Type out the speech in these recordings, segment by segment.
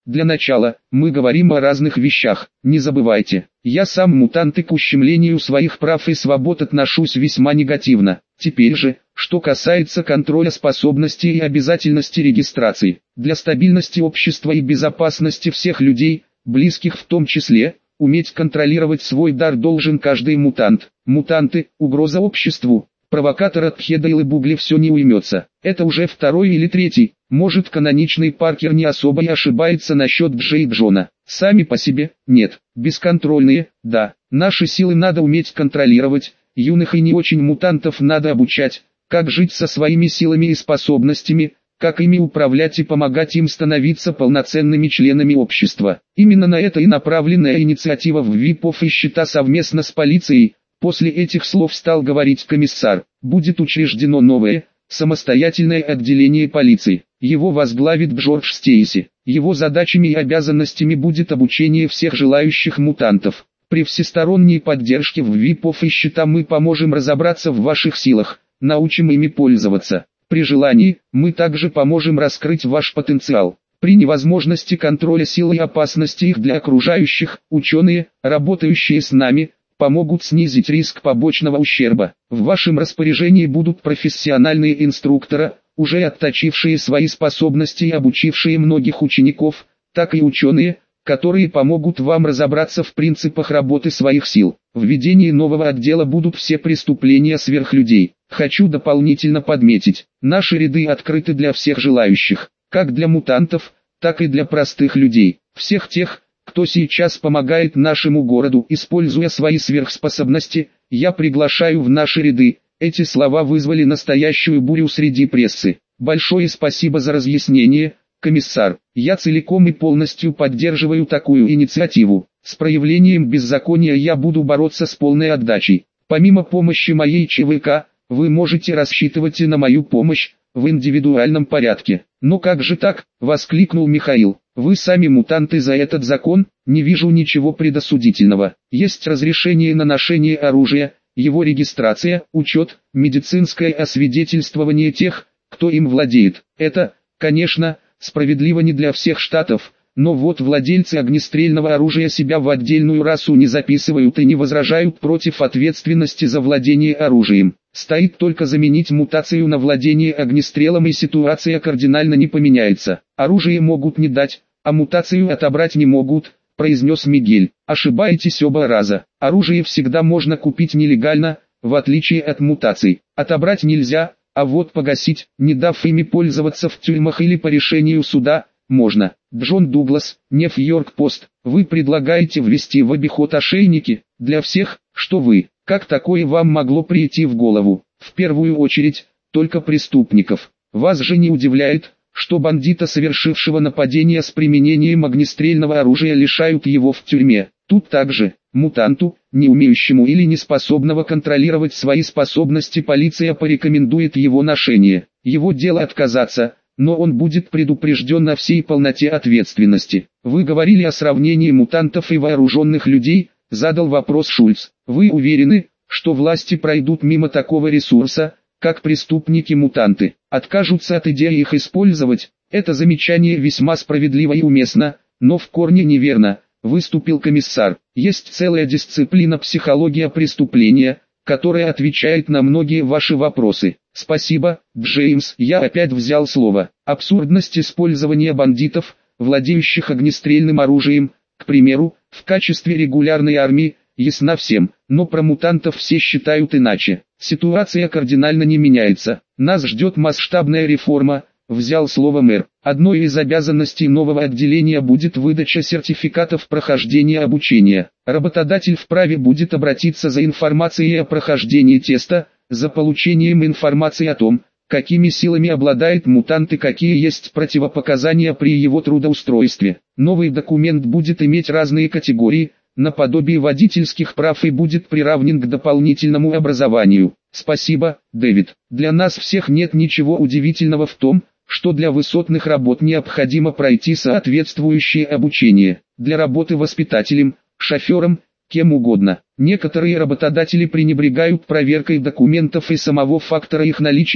Для начала, мы говорим о разных вещах. Не забывайте, я сам мутант и к ущемлению своих прав и свобод отношусь весьма негативно. Теперь же, что касается контроля способностей и обязательности регистрации. Для стабильности общества и безопасности всех людей, близких в том числе, уметь контролировать свой дар должен каждый мутант. Мутанты – угроза обществу. Провокатор от Хедайл и Бугли все не уймется. Это уже второй или третий. Может, каноничный Паркер не особо и ошибается насчет Джей и Джона. Сами по себе – нет. Бесконтрольные – да. Наши силы надо уметь контролировать. Юных и не очень мутантов надо обучать, как жить со своими силами и способностями, как ими управлять и помогать им становиться полноценными членами общества. Именно на это и направленная инициатива ВИПов и счета совместно с полицией. После этих слов стал говорить комиссар. Будет учреждено новое, самостоятельное отделение полиции. Его возглавит Джордж Стейси. Его задачами и обязанностями будет обучение всех желающих мутантов. При всесторонней поддержке ВИПов и счета мы поможем разобраться в ваших силах, научим ими пользоваться. При желании, мы также поможем раскрыть ваш потенциал. При невозможности контроля сил и опасности их для окружающих, ученые, работающие с нами, помогут снизить риск побочного ущерба. В вашем распоряжении будут профессиональные инструкторы, уже отточившие свои способности и обучившие многих учеников, так и ученые, которые помогут вам разобраться в принципах работы своих сил. В ведении нового отдела будут все преступления сверхлюдей. Хочу дополнительно подметить, наши ряды открыты для всех желающих, как для мутантов, так и для простых людей. Всех тех, кто сейчас помогает нашему городу, используя свои сверхспособности, я приглашаю в наши ряды. Эти слова вызвали настоящую бурю среди прессы. Большое спасибо за разъяснение, комиссар. Я целиком и полностью поддерживаю такую инициативу. С проявлением беззакония я буду бороться с полной отдачей. Помимо помощи моей ЧВК, вы можете рассчитывать и на мою помощь, в индивидуальном порядке. «Но как же так?» – воскликнул Михаил. «Вы сами мутанты, за этот закон, не вижу ничего предосудительного. Есть разрешение на ношение оружия, его регистрация, учет, медицинское освидетельствование тех, кто им владеет. Это, конечно, справедливо не для всех штатов, но вот владельцы огнестрельного оружия себя в отдельную расу не записывают и не возражают против ответственности за владение оружием. Стоит только заменить мутацию на владение огнестрелом, и ситуация кардинально не поменяется. Оружие могут не дать, а мутацию отобрать не могут», – произнес Мигель. «Ошибаетесь оба раза. Оружие всегда можно купить нелегально, в отличие от мутаций. Отобрать нельзя, а вот погасить, не дав ими пользоваться в тюрьмах или по решению суда, можно». Джон Дуглас, Нью-Йорк-Пост. «Вы предлагаете ввести в обиход ошейники, для всех, что вы? Как такое вам могло прийти в голову? В первую очередь, только преступников. Вас же не удивляет, что бандита, совершившего нападение с применением огнестрельного оружия, лишают его в тюрьме. Тут также, мутанту, не умеющему или не способного контролировать свои способности, полиция порекомендует его ношение. Его дело отказаться, но он будет предупрежден о всей полноте ответственности. Вы говорили о сравнении мутантов и вооруженных людей», – задал вопрос Шульц. «Вы уверены, что власти пройдут мимо такого ресурса, как преступники-мутанты, откажутся от идеи их использовать?» «Это замечание весьма справедливо и уместно, но в корне неверно», – выступил комиссар. «Есть целая дисциплина психология преступления, которая отвечает на многие ваши вопросы». «Спасибо, Джеймс». Я опять взял слово. «Абсурдность использования бандитов, владеющих огнестрельным оружием, к примеру, в качестве регулярной армии, ясна всем, но про мутантов все считают иначе. Ситуация кардинально не меняется. Нас ждет масштабная реформа», – взял слово мэр. «Одной из обязанностей нового отделения будет выдача сертификатов прохождения обучения. Работодатель вправе будет обратиться за информацией о прохождении теста, за получением информации о том, какими силами обладает мутант и какие есть противопоказания при его трудоустройстве. Новый документ будет иметь разные категории, наподобие водительских прав, и будет приравнен к дополнительному образованию». «Спасибо, Дэвид. Для нас всех нет ничего удивительного в том, что для высотных работ необходимо пройти соответствующее обучение. Для работы воспитателем, шофером, кем угодно. Некоторые работодатели пренебрегают проверкой документов и самого фактора их наличия,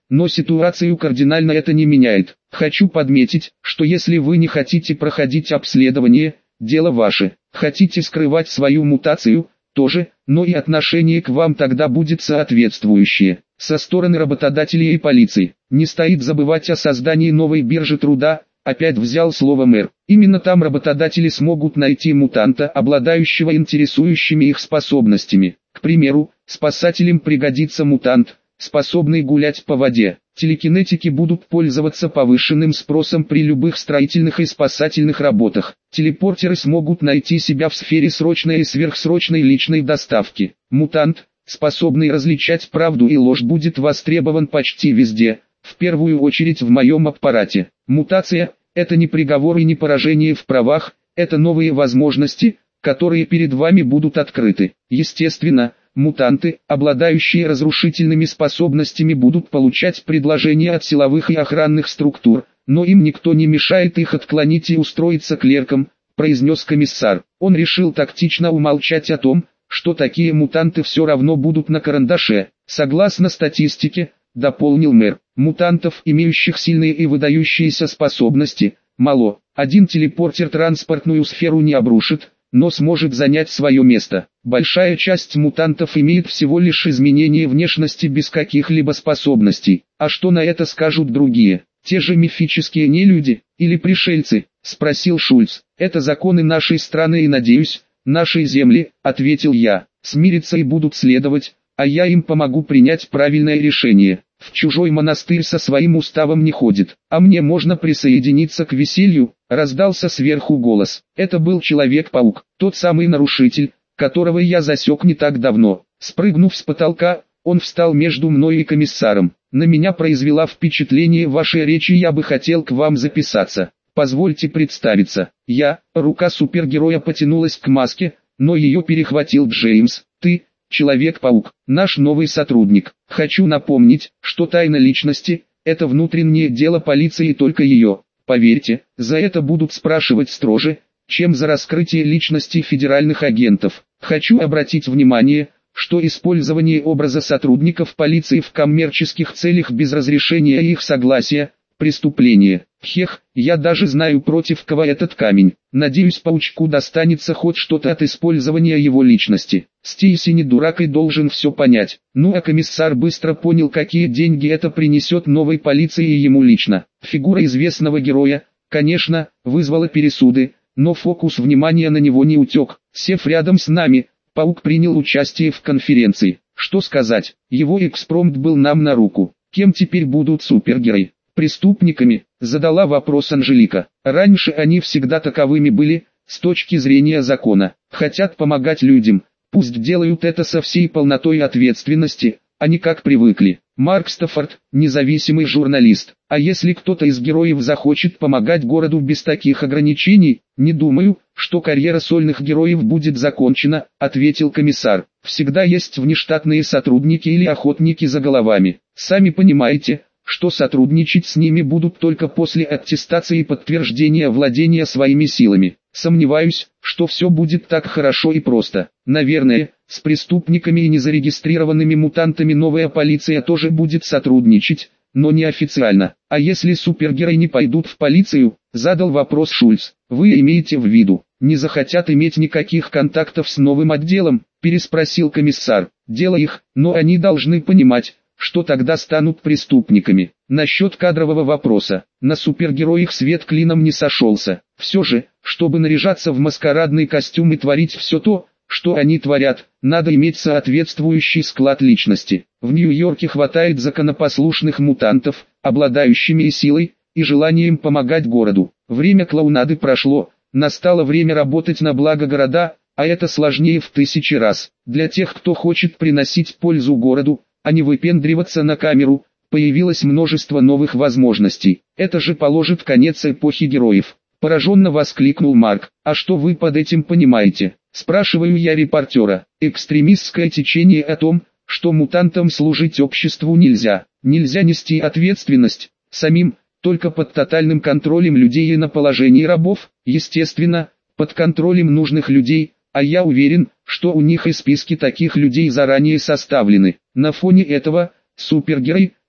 но ситуацию кардинально это не меняет. Хочу подметить, что если вы не хотите проходить обследование, дело ваше. Хотите скрывать свою мутацию, тоже, но и отношение к вам тогда будет соответствующее. Со стороны работодателей и полиции. Не стоит забывать о создании новой биржи труда, опять взял слово мэр. Именно там работодатели смогут найти мутанта, обладающего интересующими их способностями. К примеру, спасателям пригодится мутант, способный гулять по воде. Телекинетики будут пользоваться повышенным спросом при любых строительных и спасательных работах. Телепортеры смогут найти себя в сфере срочной и сверхсрочной личной доставки. Мутант, способный различать правду и ложь, будет востребован почти везде, в первую очередь в моем аппарате. Мутация – это не приговор и не поражение в правах, это новые возможности, которые перед вами будут открыты. Естественно, мутанты, обладающие разрушительными способностями, будут получать предложения от силовых и охранных структур, но им никто не мешает их отклонить и устроиться клерком, произнес комиссар. Он решил тактично умолчать о том, что такие мутанты все равно будут на карандаше. Согласно статистике, дополнил мэр, мутантов, имеющих сильные и выдающиеся способности, мало. Один телепортер транспортную сферу не обрушит, но сможет занять свое место. Большая часть мутантов имеет всего лишь изменение внешности без каких-либо способностей. А что на это скажут другие? Те же мифические нелюди или пришельцы? Спросил Шульц. Это законы нашей страны и, надеюсь, нашей земли, ответил я. Смирятся и будут следовать, а я им помогу принять правильное решение. В чужой монастырь со своим уставом не ходит. А мне можно присоединиться к веселью, раздался сверху голос. Это был Человек-паук, тот самый нарушитель, которого я засек не так давно. Спрыгнув с потолка, он встал между мной и комиссаром. На меня произвела впечатление вашей речи, я бы хотел к вам записаться. Позвольте представиться. Рука супергероя потянулась к маске, но ее перехватил Джеймс. Ты, Человек-паук, наш новый сотрудник. Хочу напомнить, что тайна личности – это внутреннее дело полиции и только ее. Поверьте, за это будут спрашивать строже, чем за раскрытие личности федеральных агентов. Хочу обратить внимание, что использование образа сотрудников полиции в коммерческих целях без разрешения и их согласия – преступление. Хех, я даже знаю, против кого этот камень. Надеюсь, паучку достанется хоть что-то от использования его личности. Стейси не дурак и должен все понять. Ну а комиссар быстро понял, какие деньги это принесет новой полиции и ему лично. Фигура известного героя, конечно, вызвала пересуды, но фокус внимания на него не утек. Сев рядом с нами, паук принял участие в конференции. Что сказать, его экспромт был нам на руку. Кем теперь будут супергерои? Преступниками, задала вопрос Анжелика. Раньше они всегда таковыми были, с точки зрения закона. Хотят помогать людям, пусть делают это со всей полнотой ответственности, а не как привыкли. Марк Стаффорд, независимый журналист. А если кто-то из героев захочет помогать городу без таких ограничений, не думаю, что карьера сольных героев будет закончена, ответил комиссар. Всегда есть внештатные сотрудники или охотники за головами. Сами понимаете, что сотрудничать с ними будут только после аттестации и подтверждения владения своими силами. Сомневаюсь, что все будет так хорошо и просто. Наверное, с преступниками и незарегистрированными мутантами новая полиция тоже будет сотрудничать, но неофициально. А если супергерои не пойдут в полицию, задал вопрос Шульц. Вы имеете в виду, не захотят иметь никаких контактов с новым отделом, переспросил комиссар. Дело их, но они должны понимать, что тогда станут преступниками. Насчет кадрового вопроса, на супергероях свет клином не сошелся. Все же, чтобы наряжаться в маскарадный костюм и творить все то, что они творят, надо иметь соответствующий склад личности. В Нью-Йорке хватает законопослушных мутантов, обладающими и силой, и желанием помогать городу. Время клоунады прошло, настало время работать на благо города, а это сложнее в 1000 раз. Для тех, кто хочет приносить пользу городу, а не выпендриваться на камеру, появилось множество новых возможностей. Это же положит конец эпохе героев. Пораженно воскликнул Марк. А что вы под этим понимаете? Спрашиваю я репортера. Экстремистское течение о том, что мутантам служить обществу нельзя. Нельзя нести ответственность самим, только под тотальным контролем людей и на положении рабов, естественно, под контролем нужных людей. А я уверен, что у них и списки таких людей заранее составлены. На фоне этого, супергерой,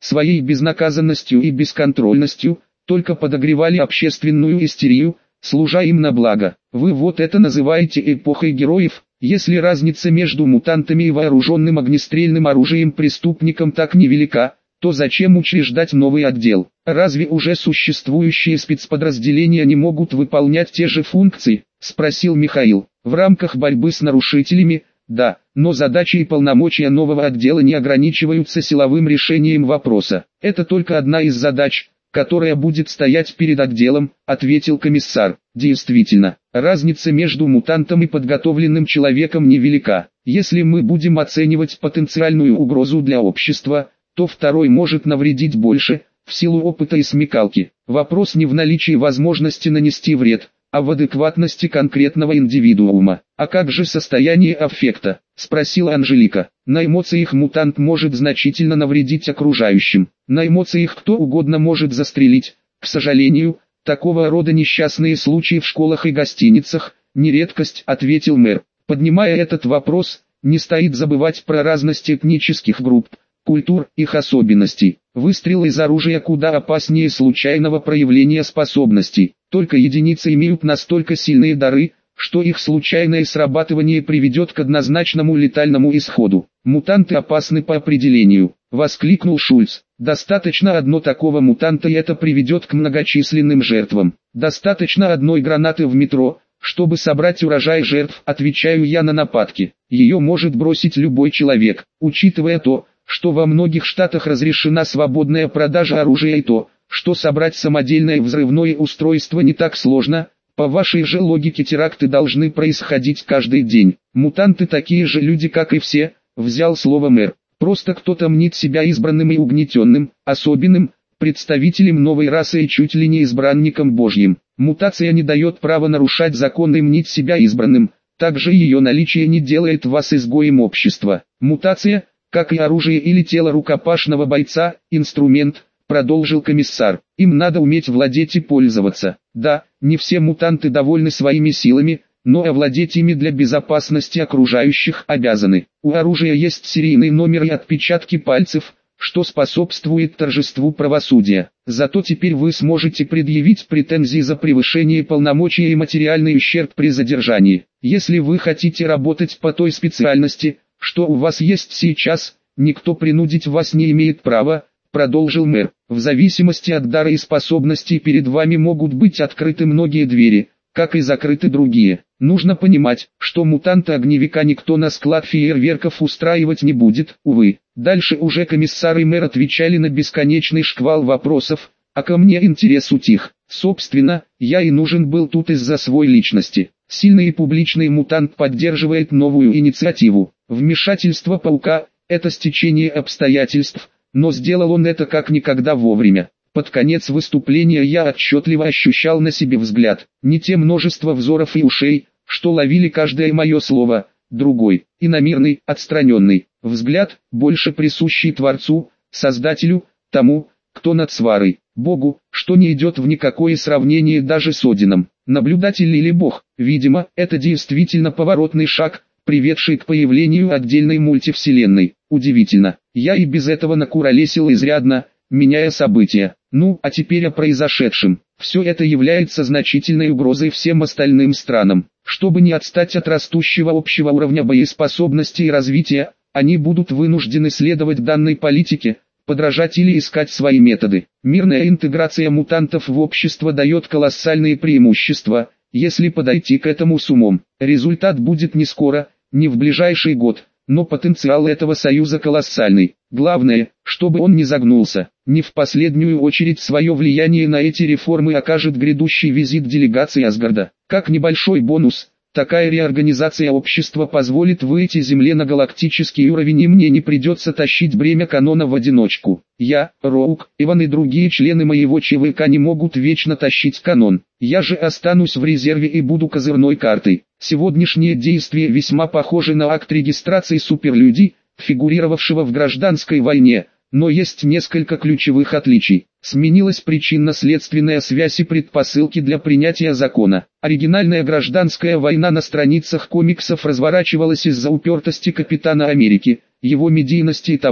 своей безнаказанностью и бесконтрольностью, только подогревали общественную истерию, служа им на благо. Вы вот это называете эпохой героев? Если разница между мутантами и вооруженным огнестрельным оружием преступником так невелика, то зачем учреждать новый отдел? Разве уже существующие спецподразделения не могут выполнять те же функции? Спросил Михаил. В рамках борьбы с нарушителями, да, но задачи и полномочия нового отдела не ограничиваются силовым решением вопроса. Это только одна из задач, которая будет стоять перед отделом, ответил комиссар. Действительно, разница между мутантом и подготовленным человеком невелика. Если мы будем оценивать потенциальную угрозу для общества, то второй может навредить больше, в силу опыта и смекалки. Вопрос не в наличии возможности нанести вред, а в адекватности конкретного индивидуума. А как же состояние аффекта? Спросила Анжелика. На эмоциях мутант может значительно навредить окружающим. На эмоциях кто угодно может застрелить. К сожалению, такого рода несчастные случаи в школах и гостиницах не редкость, ответил мэр. Поднимая этот вопрос, не стоит забывать про разность этнических групп, культур, их особенностей. Выстрел из оружия куда опаснее случайного проявления способностей. Только единицы имеют настолько сильные дары, что их случайное срабатывание приведет к однозначному летальному исходу. Мутанты опасны по определению, воскликнул Шульц. Достаточно одно такого мутанта и это приведет к многочисленным жертвам. Достаточно одной гранаты в метро, чтобы собрать урожай жертв, отвечаю я на нападки. Ее может бросить любой человек, учитывая то, что во многих штатах разрешена свободная продажа оружия и то, что собрать самодельное взрывное устройство не так сложно. По вашей же логике теракты должны происходить каждый день. Мутанты такие же люди, как и все, взял слово мэр. Просто кто-то мнит себя избранным и угнетенным, особенным, представителем новой расы и чуть ли не избранником Божьим. Мутация не дает права нарушать закон и мнить себя избранным, также ее наличие не делает вас изгоем общества. Мутация, как и оружие или тело рукопашного бойца, инструмент, продолжил комиссар. Им надо уметь владеть и пользоваться. Да, не все мутанты довольны своими силами, но овладеть ими для безопасности окружающих обязаны. У оружия есть серийный номер и отпечатки пальцев, что способствует торжеству правосудия. Зато теперь вы сможете предъявить претензии за превышение полномочий и материальный ущерб при задержании. Если вы хотите работать по той специальности, что у вас есть сейчас, никто принудить вас не имеет права, продолжил мэр. В зависимости от дара и способностей перед вами могут быть открыты многие двери, как и закрыты другие. Нужно понимать, что мутанта-огневика никто на склад фейерверков устраивать не будет, увы. Дальше уже комиссар и мэр отвечали на бесконечный шквал вопросов, а ко мне интерес утих. Собственно, я и нужен был тут из-за своей личности. Сильный и публичный мутант поддерживает новую инициативу. Вмешательство паука – это стечение обстоятельств, но сделал он это как никогда вовремя. Под конец выступления я отчетливо ощущал на себе взгляд, не те множество взоров и ушей, что ловили каждое мое слово, другой, иномирный, отстраненный, взгляд, больше присущий Творцу, Создателю, тому, кто над сварой, Богу, что не идет в никакое сравнение даже с Одином. Наблюдатель или Бог, видимо, это действительно поворотный шаг, приведший к появлению отдельной мультивселенной. Удивительно, я и без этого накуролесил изрядно, меняя события. Ну, а теперь о произошедшем. Все это является значительной угрозой всем остальным странам. Чтобы не отстать от растущего общего уровня боеспособности и развития, они будут вынуждены следовать данной политике, подражать или искать свои методы. Мирная интеграция мутантов в общество дает колоссальные преимущества, если подойти к этому с умом. Результат будет не скоро, не в ближайший год, но потенциал этого союза колоссальный. Главное, чтобы он не загнулся. Не в последнюю очередь свое влияние на эти реформы окажет грядущий визит делегации Асгарда. Как небольшой бонус, такая реорганизация общества позволит выйти Земле на галактический уровень и мне не придется тащить бремя канона в одиночку. Я, Роук, Иван и другие члены моего ЧВК не могут вечно тащить канон. Я же останусь в резерве и буду козырной картой. Сегодняшние действия весьма похожи на акт регистрации суперлюдей, фигурировавшего в гражданской войне, но есть несколько ключевых отличий. Сменилась причинно-следственная связь и предпосылки для принятия закона. Оригинальная гражданская война на страницах комиксов разворачивалась из-за упертости Капитана Америки, его медийности и того,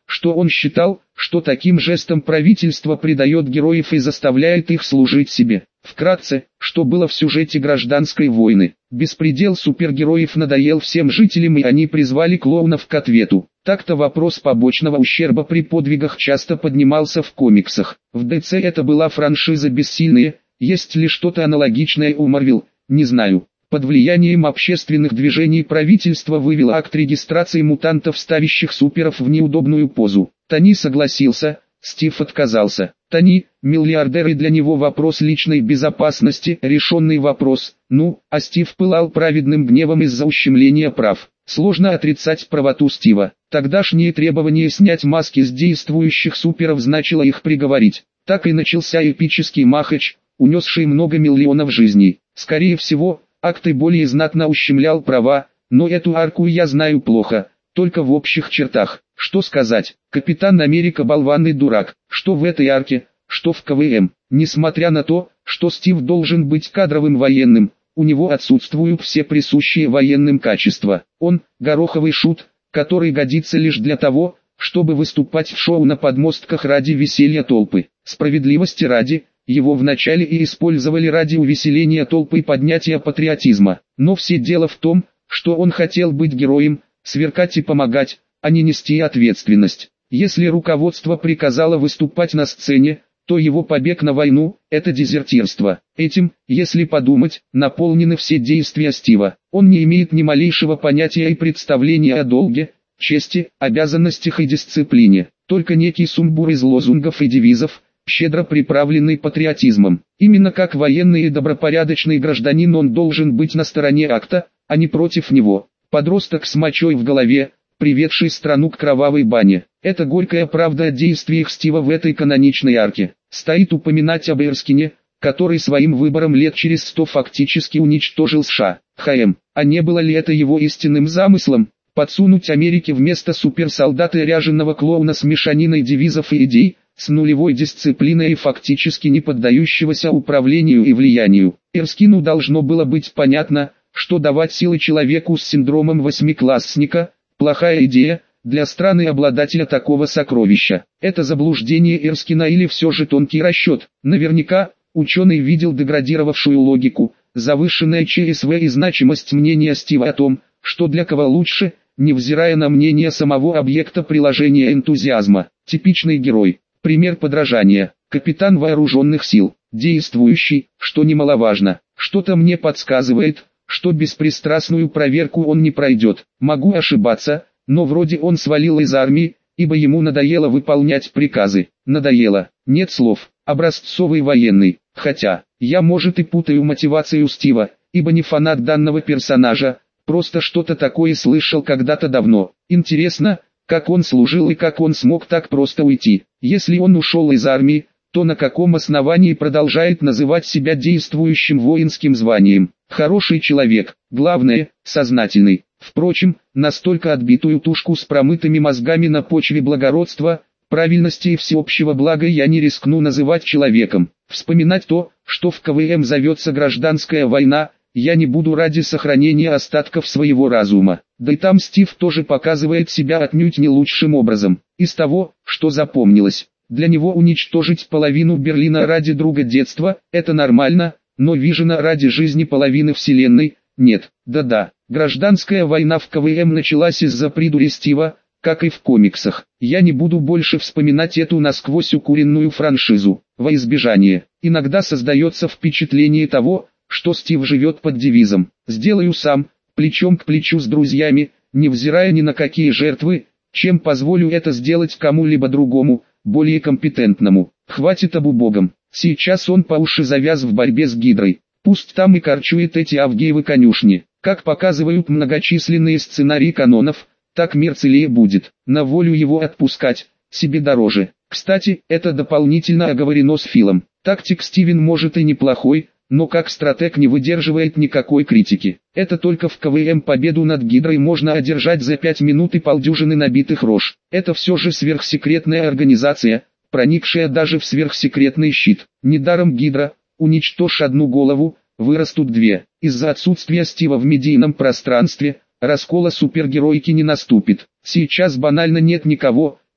что он считал, что таким жестом правительство предает героев и заставляет их служить себе. Вкратце, что было в сюжете «Гражданской войны». Беспредел супергероев надоел всем жителям, и они призвали клоунов к ответу. Так-то вопрос побочного ущерба при подвигах часто поднимался в комиксах. В DC это была франшиза «Бессильные», есть ли что-то аналогичное у Marvel, не знаю. Под влиянием общественных движений правительство вывело акт регистрации мутантов, ставящих суперов в неудобную позу. Тони согласился, Стив отказался. Тони, миллиардер, и для него вопрос личной безопасности – решенный вопрос, а Стив пылал праведным гневом из-за ущемления прав. Сложно отрицать правоту Стива. Тогдашнее требование снять маски с действующих суперов значило их приговорить. Так и начался эпический махач, унесший много миллионов жизней. Скорее всего, акт и более знатно ущемлял права, но эту арку я знаю плохо, только в общих чертах. Что сказать, Капитан Америка болванный дурак, что в этой арке, что в КВМ. Несмотря на то, что Стив должен быть кадровым военным, у него отсутствуют все присущие военным качества. Он – гороховый шут, который годится лишь для того, чтобы выступать в шоу на подмостках ради веселья толпы. Справедливости ради, его вначале и использовали ради увеселения толпы и поднятия патриотизма. Но все дело в том, что он хотел быть героем, сверкать и помогать, а не нести ответственность. Если руководство приказало выступать на сцене, то его побег на войну – это дезертирство. Этим, если подумать, наполнены все действия Стива. Он не имеет ни малейшего понятия и представления о долге, чести, обязанностях и дисциплине. Только некий сумбур из лозунгов и девизов, щедро приправленный патриотизмом. Именно как военный и добропорядочный гражданин он должен быть на стороне акта, а не против него. Подросток с мочой в голове, приведший страну к кровавой бане. Это горькая правда о действиях Стива в этой каноничной арке. Стоит упоминать об Эрскине, который своим выбором лет через 100 фактически уничтожил США. А не было ли это его истинным замыслом? Подсунуть Америке вместо суперсолдата ряженого клоуна с мешаниной девизов и идей, с нулевой дисциплиной и фактически не поддающегося управлению и влиянию. Эрскину должно было быть понятно, что давать силы человеку с синдромом восьмиклассника – плохая идея для страны-обладателя такого сокровища. Это заблуждение Эрскина или все же тонкий расчет? Наверняка, ученый видел деградировавшую логику, завышенное ЧСВ и значимость мнения Стива о том, что для кого лучше, невзирая на мнение самого объекта приложения энтузиазма. Типичный герой. Пример подражания. Капитан вооруженных сил. Действующий, что немаловажно. Что-то мне подсказывает, что беспристрастную проверку он не пройдет. Могу ошибаться, но вроде он свалил из армии, ибо ему надоело выполнять приказы. Надоело. Нет слов. Образцовый военный. Хотя, я может и путаю мотивацию Стива, ибо не фанат данного персонажа, просто что-то такое слышал когда-то давно. Интересно, как он служил и как он смог так просто уйти. Если он ушел из армии, то на каком основании продолжает называть себя действующим воинским званием? Хороший человек, главное, сознательный. Впрочем, настолько отбитую тушку с промытыми мозгами на почве благородства, правильности и всеобщего блага я не рискну называть человеком. Вспоминать то, что в КВМ зовется гражданская война, я не буду ради сохранения остатков своего разума. Да и там Стив тоже показывает себя отнюдь не лучшим образом. Из того, что запомнилось, для него уничтожить половину Берлина ради друга детства – это нормально, но Вижена ради жизни половины вселенной – нет. Да-да, гражданская война в КВМ началась из-за придури Стива, как и в комиксах. Я не буду больше вспоминать эту насквозь укуренную франшизу. Во избежание. Иногда создается впечатление того, что Стив живет под девизом «Сделаю сам, плечом к плечу с друзьями, невзирая ни на какие жертвы, чем позволю это сделать кому-либо другому, более компетентному. Хватит об убогом». Сейчас он по уши завяз в борьбе с Гидрой. Пусть там и корчует эти Авгиевы конюшни. Как показывают многочисленные сценарии канонов, так мир целее будет. На волю его отпускать, себе дороже. Кстати, это дополнительно оговорено с Филом. Тактик Стивен может и неплохой, но как стратег не выдерживает никакой критики. Это только в КВМ победу над Гидрой можно одержать за 5 минут и полдюжины набитых рож. Это все же сверхсекретная организация, проникшая даже в сверхсекретный щит. Недаром Гидра, уничтожь одну голову, вырастут две. Из-за отсутствия Стива в медийном пространстве, раскола супергеройки не наступит. Сейчас банально нет никого,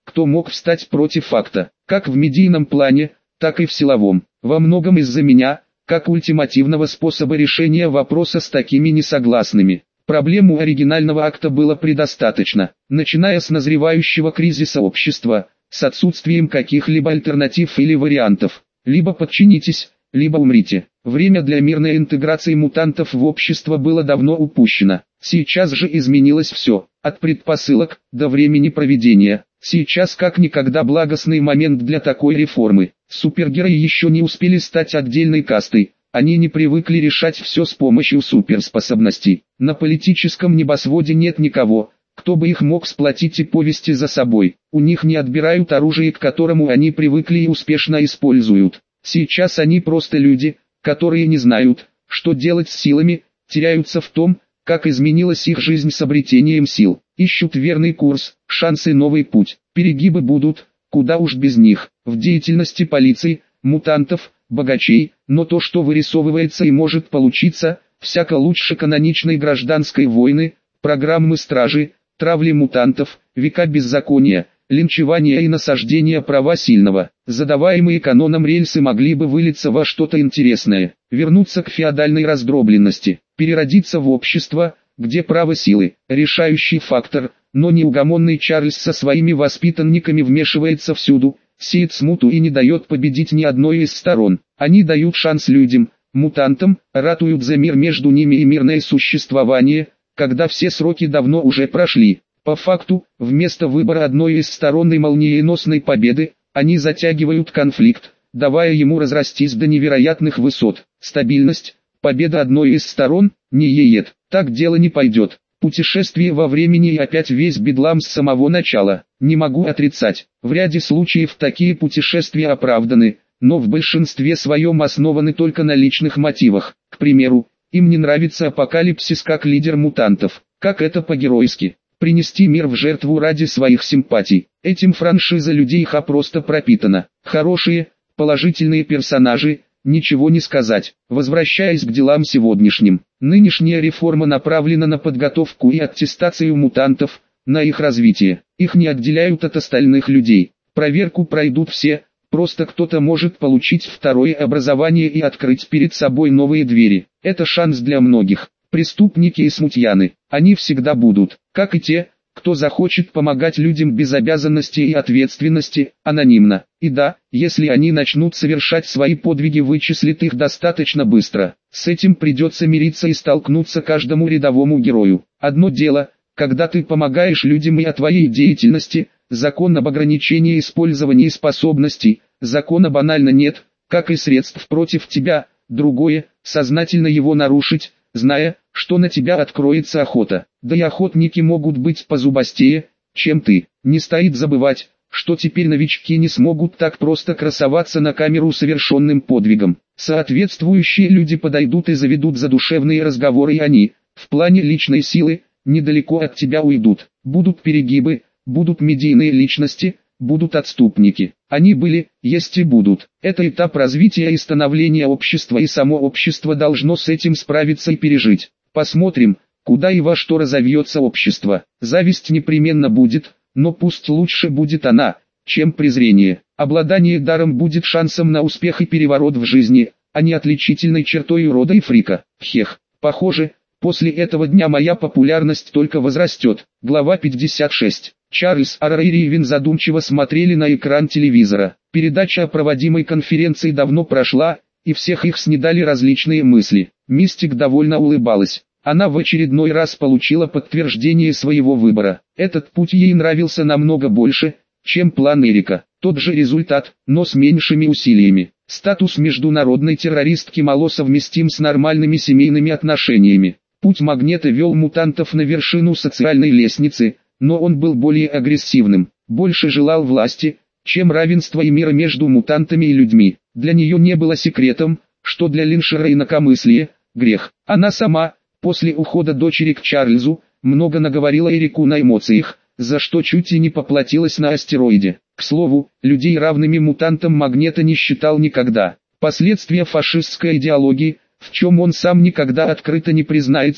кто мог встать против факта, как в медийном плане, так и в силовом. Во многом из-за меня, как ультимативного способа решения вопроса с такими несогласными. Проблему оригинального акта было предостаточно, начиная с назревающего кризиса общества, с отсутствием каких-либо альтернатив или вариантов. Либо подчинитесь, либо умрите. Время для мирной интеграции мутантов в общество было давно упущено. Сейчас же изменилось все, от предпосылок до времени проведения. Сейчас как никогда благостный момент для такой реформы. Супергерои еще не успели стать отдельной кастой. Они не привыкли решать все с помощью суперспособностей. На политическом небосводе нет никого, кто бы их мог сплотить и повести за собой. У них не отбирают оружие, к которому они привыкли и успешно используют. Сейчас они просто люди, которые не знают, что делать с силами, теряются в том, как изменилась их жизнь с обретением сил. Ищут верный курс, шансы, новый путь. Перегибы будут, куда уж без них. В деятельности полиции, мутантов, богачей, но то, что вырисовывается и может получиться, всяко лучше каноничной гражданской войны, программы стражи, травли мутантов, века беззакония, линчевания и насаждения права сильного. Задаваемые каноном рельсы могли бы вылиться во что-то интересное, вернуться к феодальной раздробленности, переродиться в общество, где право силы – решающий фактор, но неугомонный Чарльз со своими воспитанниками вмешивается всюду, сеет смуту и не дает победить ни одной из сторон. Они дают шанс людям, мутантам, ратуют за мир между ними и мирное существование, когда все сроки давно уже прошли. По факту, вместо выбора одной из сторон и молниеносной победы, они затягивают конфликт, давая ему разрастись до невероятных высот. Стабильность, победа одной из сторон, не еет, так дело не пойдет. Путешествие во времени и опять весь бедлам с самого начала. Не могу отрицать, в ряде случаев такие путешествия оправданы, но в большинстве своем основаны только на личных мотивах. К примеру, им не нравится апокалипсис как лидер мутантов, как это по-геройски. Принести мир в жертву ради своих симпатий. Этим франшиза людей Ха просто пропитана. Хорошие, положительные персонажи, ничего не сказать. Возвращаясь к делам сегодняшним, нынешняя реформа направлена на подготовку и аттестацию мутантов, на их развитие. Их не отделяют от остальных людей. Проверку пройдут все, просто кто-то может получить второе образование и открыть перед собой новые двери. Это шанс для многих. Преступники и смутьяны, они всегда будут, как и те, кто захочет помогать людям без обязанности и ответственности, анонимно. И да, если они начнут совершать свои подвиги, вычислит их достаточно быстро. С этим придется мириться и столкнуться каждому рядовому герою. Одно дело, когда ты помогаешь людям, и о твоей деятельности, закон об ограничении использования способностей, закона банально нет, как и средств против тебя. Другое, сознательно его нарушить, зная, что на тебя откроется охота. Да и охотники могут быть позубастее, чем ты. Не стоит забывать, что теперь новички не смогут так просто красоваться на камеру совершенным подвигом. Соответствующие люди подойдут и заведут задушевные разговоры, и они, в плане личной силы, недалеко от тебя уйдут. Будут перегибы, будут медийные личности, будут отступники. Они были, есть и будут. Это этап развития и становления общества, и само общество должно с этим справиться и пережить. Посмотрим, куда и во что разовьется общество. Зависть непременно будет, но пусть лучше будет она, чем презрение. Обладание даром будет шансом на успех и переворот в жизни, а не отличительной чертой урода и фрика. Хех, похоже, после этого дня моя популярность только возрастет. Глава 56. Чарльз Арр и Ривен задумчиво смотрели на экран телевизора. Передача о проводимой конференции давно прошла, и всех их снедали различные мысли. Мистик довольно улыбалась. Она в очередной раз получила подтверждение своего выбора. Этот путь ей нравился намного больше, чем план Эрика. Тот же результат, но с меньшими усилиями. Статус международной террористки мало совместим с нормальными семейными отношениями. Путь Магнета вел мутантов на вершину социальной лестницы, но он был более агрессивным, больше желал власти, чем равенства и мира между мутантами и людьми. Для нее не было секретом, что для Линшера инакомыслие – грех. Она сама, после ухода дочери к Чарльзу, много наговорила Эрику на эмоциях, за что чуть и не поплатилась на астероиде. К слову, людей равными мутантам Магнета не считал никогда. Последствия фашистской идеологии, в чем он сам никогда открыто не признается,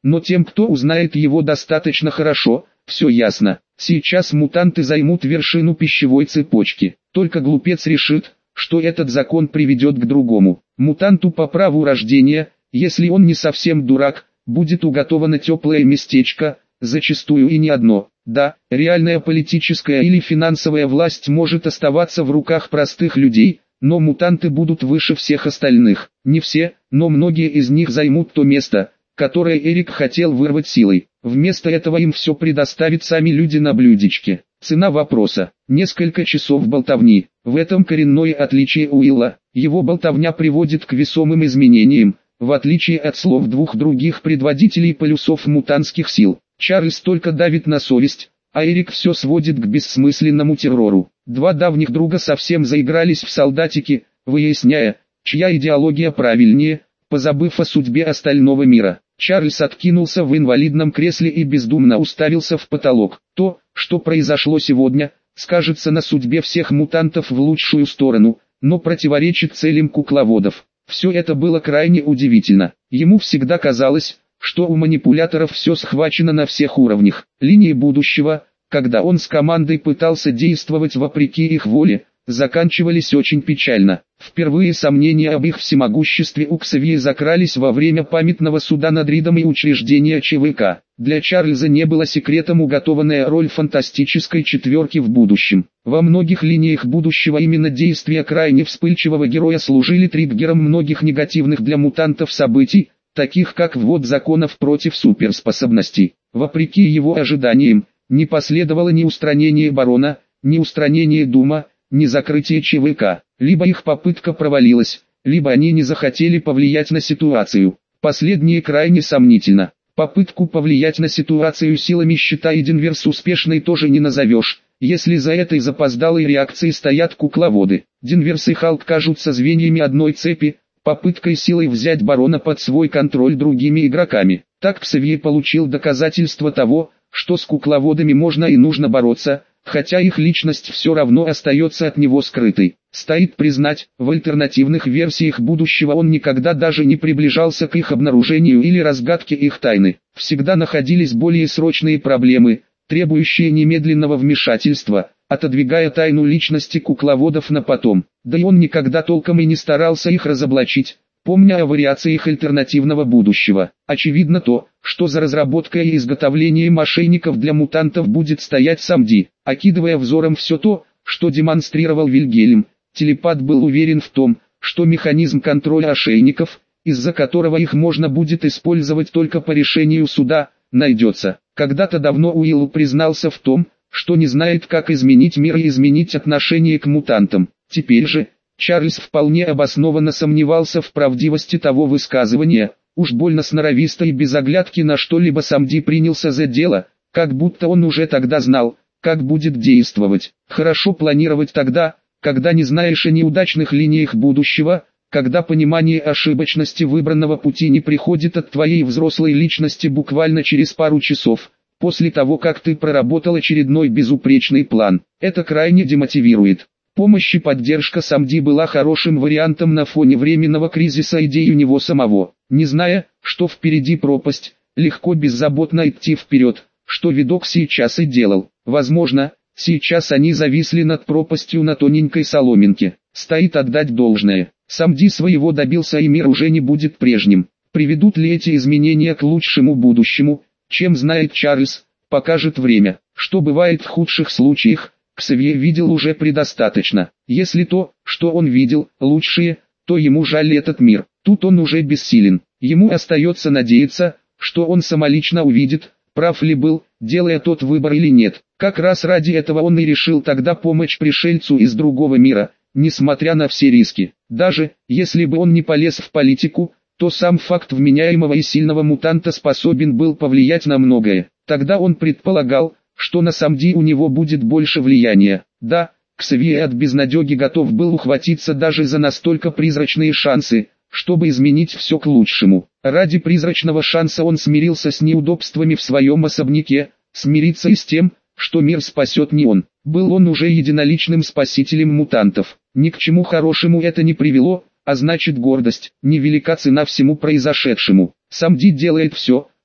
но тем, кто узнает его достаточно хорошо, все ясно. Сейчас мутанты займут вершину пищевой цепочки. Только глупец решит, что этот закон приведет к другому. Мутанту по праву рождения, если он не совсем дурак, будет уготовано теплое местечко, зачастую и не одно. Да, реальная политическая или финансовая власть может оставаться в руках простых людей, но мутанты будут выше всех остальных. Не все, но многие из них займут то место, которое Эрик хотел вырвать силой. Вместо этого им все предоставят сами люди на блюдечке. Цена вопроса. Несколько часов болтовни. В этом коренное отличие Уилла. Его болтовня приводит к весомым изменениям, в отличие от слов двух других предводителей полюсов мутантских сил. Чарльз только давит на совесть, а Эрик все сводит к бессмысленному террору. Два давних друга совсем заигрались в солдатики, выясняя, чья идеология правильнее, позабыв о судьбе остального мира. Чарльз откинулся в инвалидном кресле и бездумно уставился в потолок. То, что произошло сегодня, скажется на судьбе всех мутантов в лучшую сторону, но противоречит целям кукловодов. Все это было крайне удивительно. Ему всегда казалось, что у манипуляторов все схвачено на всех уровнях. Линии будущего, когда он с командой пытался действовать вопреки их воле, заканчивались очень печально. Впервые сомнения об их всемогуществе у Ксавье закрались во время памятного суда над Ридом и учреждения ЧВК. Для Чарльза не было секретом уготованная роль фантастической четверки в будущем. Во многих линиях будущего именно действия крайне вспыльчивого героя служили триггером многих негативных для мутантов событий, таких как ввод законов против суперспособностей. Вопреки его ожиданиям, не последовало ни устранение барона, ни устранение Дума, ни закрытие ЧВК. Либо их попытка провалилась, либо они не захотели повлиять на ситуацию. Последнее крайне сомнительно. Попытку повлиять на ситуацию силами щита и Денверс успешной тоже не назовешь, если за этой запоздалой реакцией стоят кукловоды. Денверс и Халк кажутся звеньями одной цепи, попыткой силой взять барона под свой контроль другими игроками. Так Ксавье получил доказательство того, что с кукловодами можно и нужно бороться, хотя их личность все равно остается от него скрытой. Стоит признать, в альтернативных версиях будущего он никогда даже не приближался к их обнаружению или разгадке их тайны. Всегда находились более срочные проблемы, требующие немедленного вмешательства, отодвигая тайну личности кукловодов на потом. Да и он никогда толком и не старался их разоблачить, помня о вариациях альтернативного будущего. Очевидно то, что за разработкой и изготовлением ошейников для мутантов будет стоять сам Ди. Окидывая взором все то, что демонстрировал Вильгельм, телепат был уверен в том, что механизм контроля ошейников, из-за которого их можно будет использовать только по решению суда, найдется. Когда-то давно Уилл признался в том, что не знает, как изменить мир и изменить отношение к мутантам. Теперь же, Чарльз вполне обоснованно сомневался в правдивости того высказывания, уж больно сноровисто и без оглядки на что-либо сам Ди принялся за дело, как будто он уже тогда знал, как будет действовать. Хорошо планировать тогда, когда не знаешь о неудачных линиях будущего, когда понимание ошибочности выбранного пути не приходит от твоей взрослой личности буквально через пару часов, после того как ты проработал очередной безупречный план. Это крайне демотивирует. Помощь и поддержка Самди была хорошим вариантом на фоне временного кризиса идей у него самого. Не зная, что впереди пропасть, легко беззаботно идти вперед, что видок сейчас и делал. Возможно, сейчас они зависли над пропастью на тоненькой соломинке. Стоит отдать должное. Самди своего добился, и мир уже не будет прежним. Приведут ли эти изменения к лучшему будущему, чем знает Чарльз, покажет время. Что бывает в худших случаях, Ксавье видел уже предостаточно. Если то, что он видел, лучшее, то ему жаль этот мир. Тут он уже бессилен. Ему остается надеяться, что он самолично увидит, прав ли был, делая тот выбор или нет. Как раз ради этого он и решил тогда помочь пришельцу из другого мира, несмотря на все риски. Даже, если бы он не полез в политику, то сам факт вменяемого и сильного мутанта способен был повлиять на многое. Тогда он предполагал, что на Самди у него будет больше влияния. Да, Ксавье от безнадеги готов был ухватиться даже за настолько призрачные шансы, чтобы изменить все к лучшему. Ради призрачного шанса он смирился с неудобствами в своем особняке, смириться и с тем, что мир спасет не он. Был он уже единоличным спасителем мутантов. Ни к чему хорошему это не привело, а значит гордость, невелика цена всему произошедшему. Самди делает все,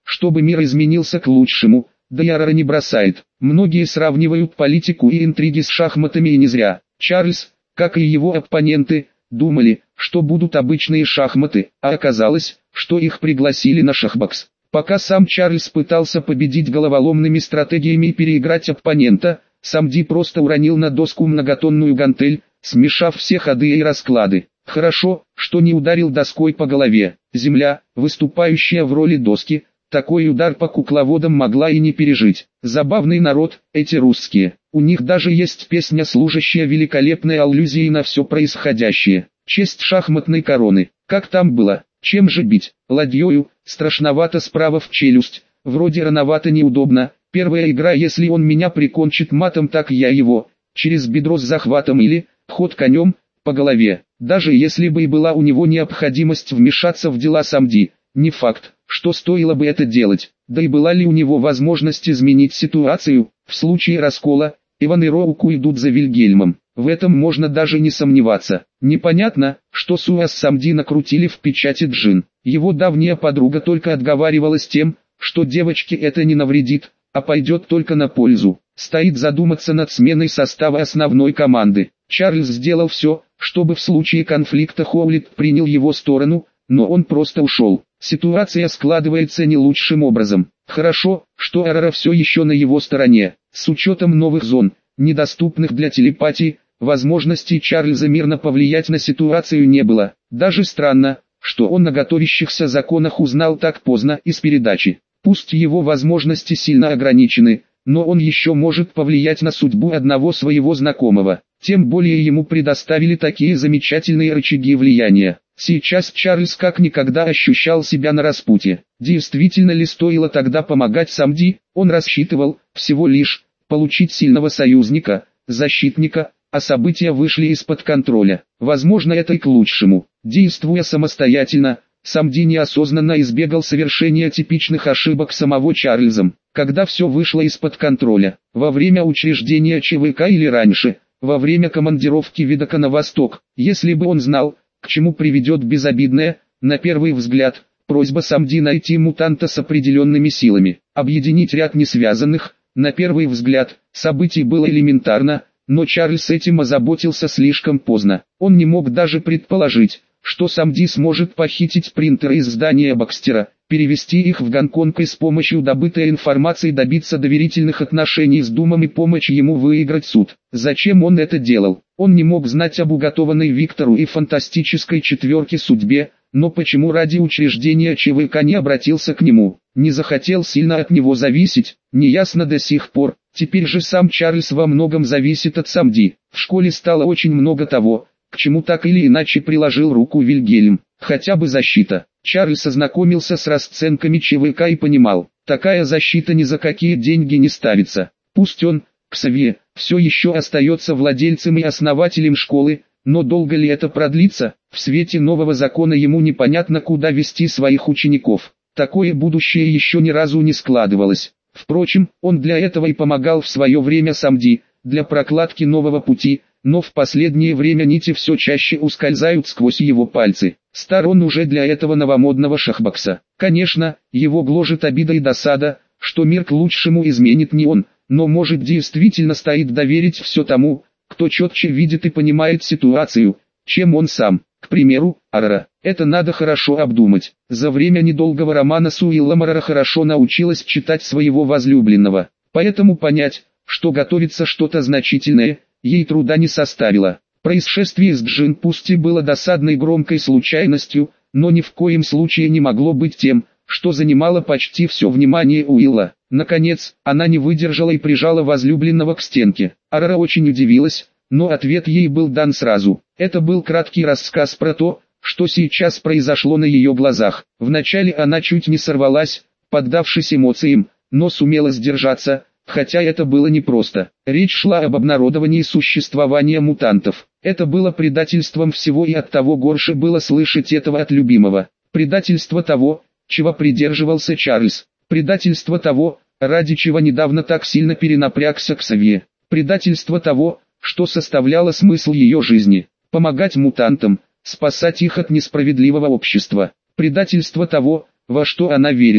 чтобы мир изменился к лучшему, да и Арара не бросает. Многие сравнивают политику и интриги с шахматами и не зря. Чарльз, как и его оппоненты, думали, что будут обычные шахматы, а оказалось, что их пригласили на шахбокс. Пока сам Чарльз пытался победить головоломными стратегиями и переиграть оппонента, Самди просто уронил на доску многотонную гантель, смешав все ходы и расклады. Хорошо, что не ударил доской по голове. Земля, выступающая в роли доски, такой удар по кукловодам могла и не пережить. Забавный народ, эти русские. У них даже есть песня, служащая великолепной аллюзией на все происходящее. Честь шахматной короны. Как там было? Чем же бить? Ладьёю? Страшновато справа в челюсть. Вроде рановато, неудобно. Первая игра, если он меня прикончит матом, так я его. Через бедро с захватом или ход конем по голове. Даже если бы и была у него необходимость вмешаться в дела Самди, не факт, что стоило бы это делать. Да и была ли у него возможность изменить ситуацию? В случае раскола, Иван и Роук уйдут за Вильгельмом. В этом можно даже не сомневаться. Непонятно, что Суас Самди накрутили в печати Джин. Его давняя подруга только отговаривалась тем, что девочке это не навредит, а пойдет только на пользу. Стоит задуматься над сменой состава основной команды. Чарльз сделал все, чтобы в случае конфликта Хоулит принял его сторону, но он просто ушел. Ситуация складывается не лучшим образом. Хорошо, что Арара все еще на его стороне. С учетом новых зон, недоступных для телепатии, возможностей Чарльза мирно повлиять на ситуацию не было. Даже странно, что он о готовящихся законах узнал так поздно из передачи. Пусть его возможности сильно ограничены, но он еще может повлиять на судьбу одного своего знакомого. Тем более ему предоставили такие замечательные рычаги влияния. Сейчас Чарльз как никогда ощущал себя на распутье. Действительно ли стоило тогда помогать Самди? Он рассчитывал, всего лишь, получить сильного союзника, защитника, а события вышли из-под контроля. Возможно, это и к лучшему. Действуя самостоятельно, Самди неосознанно избегал совершения типичных ошибок самого Чарльзом. Когда все вышло из-под контроля, во время учреждения ЧВК или раньше, во время командировки Видока на восток, если бы он знал, к чему приведет безобидная, на первый взгляд, просьба Самди найти мутанта с определенными силами, объединить ряд несвязанных, на первый взгляд, событий было элементарно, но Чарльз этим озаботился слишком поздно. Он не мог даже предположить, что Самди сможет похитить принтеры из здания Бакстера, перевести их в Гонконг и с помощью добытой информации добиться доверительных отношений с Думом и помочь ему выиграть суд. Зачем он это делал? Он не мог знать об уготованной Виктору и фантастической четверке судьбе, но почему ради учреждения ЧВК не обратился к нему? Не захотел сильно от него зависеть, неясно до сих пор. Теперь же сам Чарльз во многом зависит от Самди. В школе стало очень много того, к чему так или иначе приложил руку Вильгельм, хотя бы защита. Чарльз ознакомился с расценками ЧВК и понимал, такая защита ни за какие деньги не ставится. Пусть он, Ксавье, все еще остается владельцем и основателем школы, но долго ли это продлится? В свете нового закона ему непонятно, куда вести своих учеников. Такое будущее еще ни разу не складывалось. Впрочем, он для этого и помогал в свое время Самди, для прокладки нового пути, но в последнее время нити все чаще ускользают сквозь его пальцы. Стар он уже для этого новомодного шахбокса. Конечно, его гложет обида и досада, что мир к лучшему изменит не он, но может действительно стоит доверить все тому, кто четче видит и понимает ситуацию, чем он сам. К примеру, Арара. Это надо хорошо обдумать. За время недолгого романа с Уиллом Арара хорошо научилась читать своего возлюбленного. Поэтому понять, что готовится что-то значительное, ей труда не составило. Происшествие с Джин пусть и было досадной громкой случайностью, но ни в коем случае не могло быть тем, что занимало почти все внимание Уилла. Наконец, она не выдержала и прижала возлюбленного к стенке. Арара очень удивилась, но ответ ей был дан сразу. Это был краткий рассказ про то, что сейчас произошло на ее глазах. Вначале она чуть не сорвалась, поддавшись эмоциям, но сумела сдержаться, хотя это было непросто. Речь шла об обнародовании существования мутантов. Это было предательством всего, и оттого горше было слышать этого от любимого. Предательство того, чего придерживался Чарльз. Предательство того, ради чего недавно так сильно перенапрягся Ксавье. Предательство того, что составляло смысл ее жизни. Помогать мутантам, спасать их от несправедливого общества. Предательство того, во что она верила.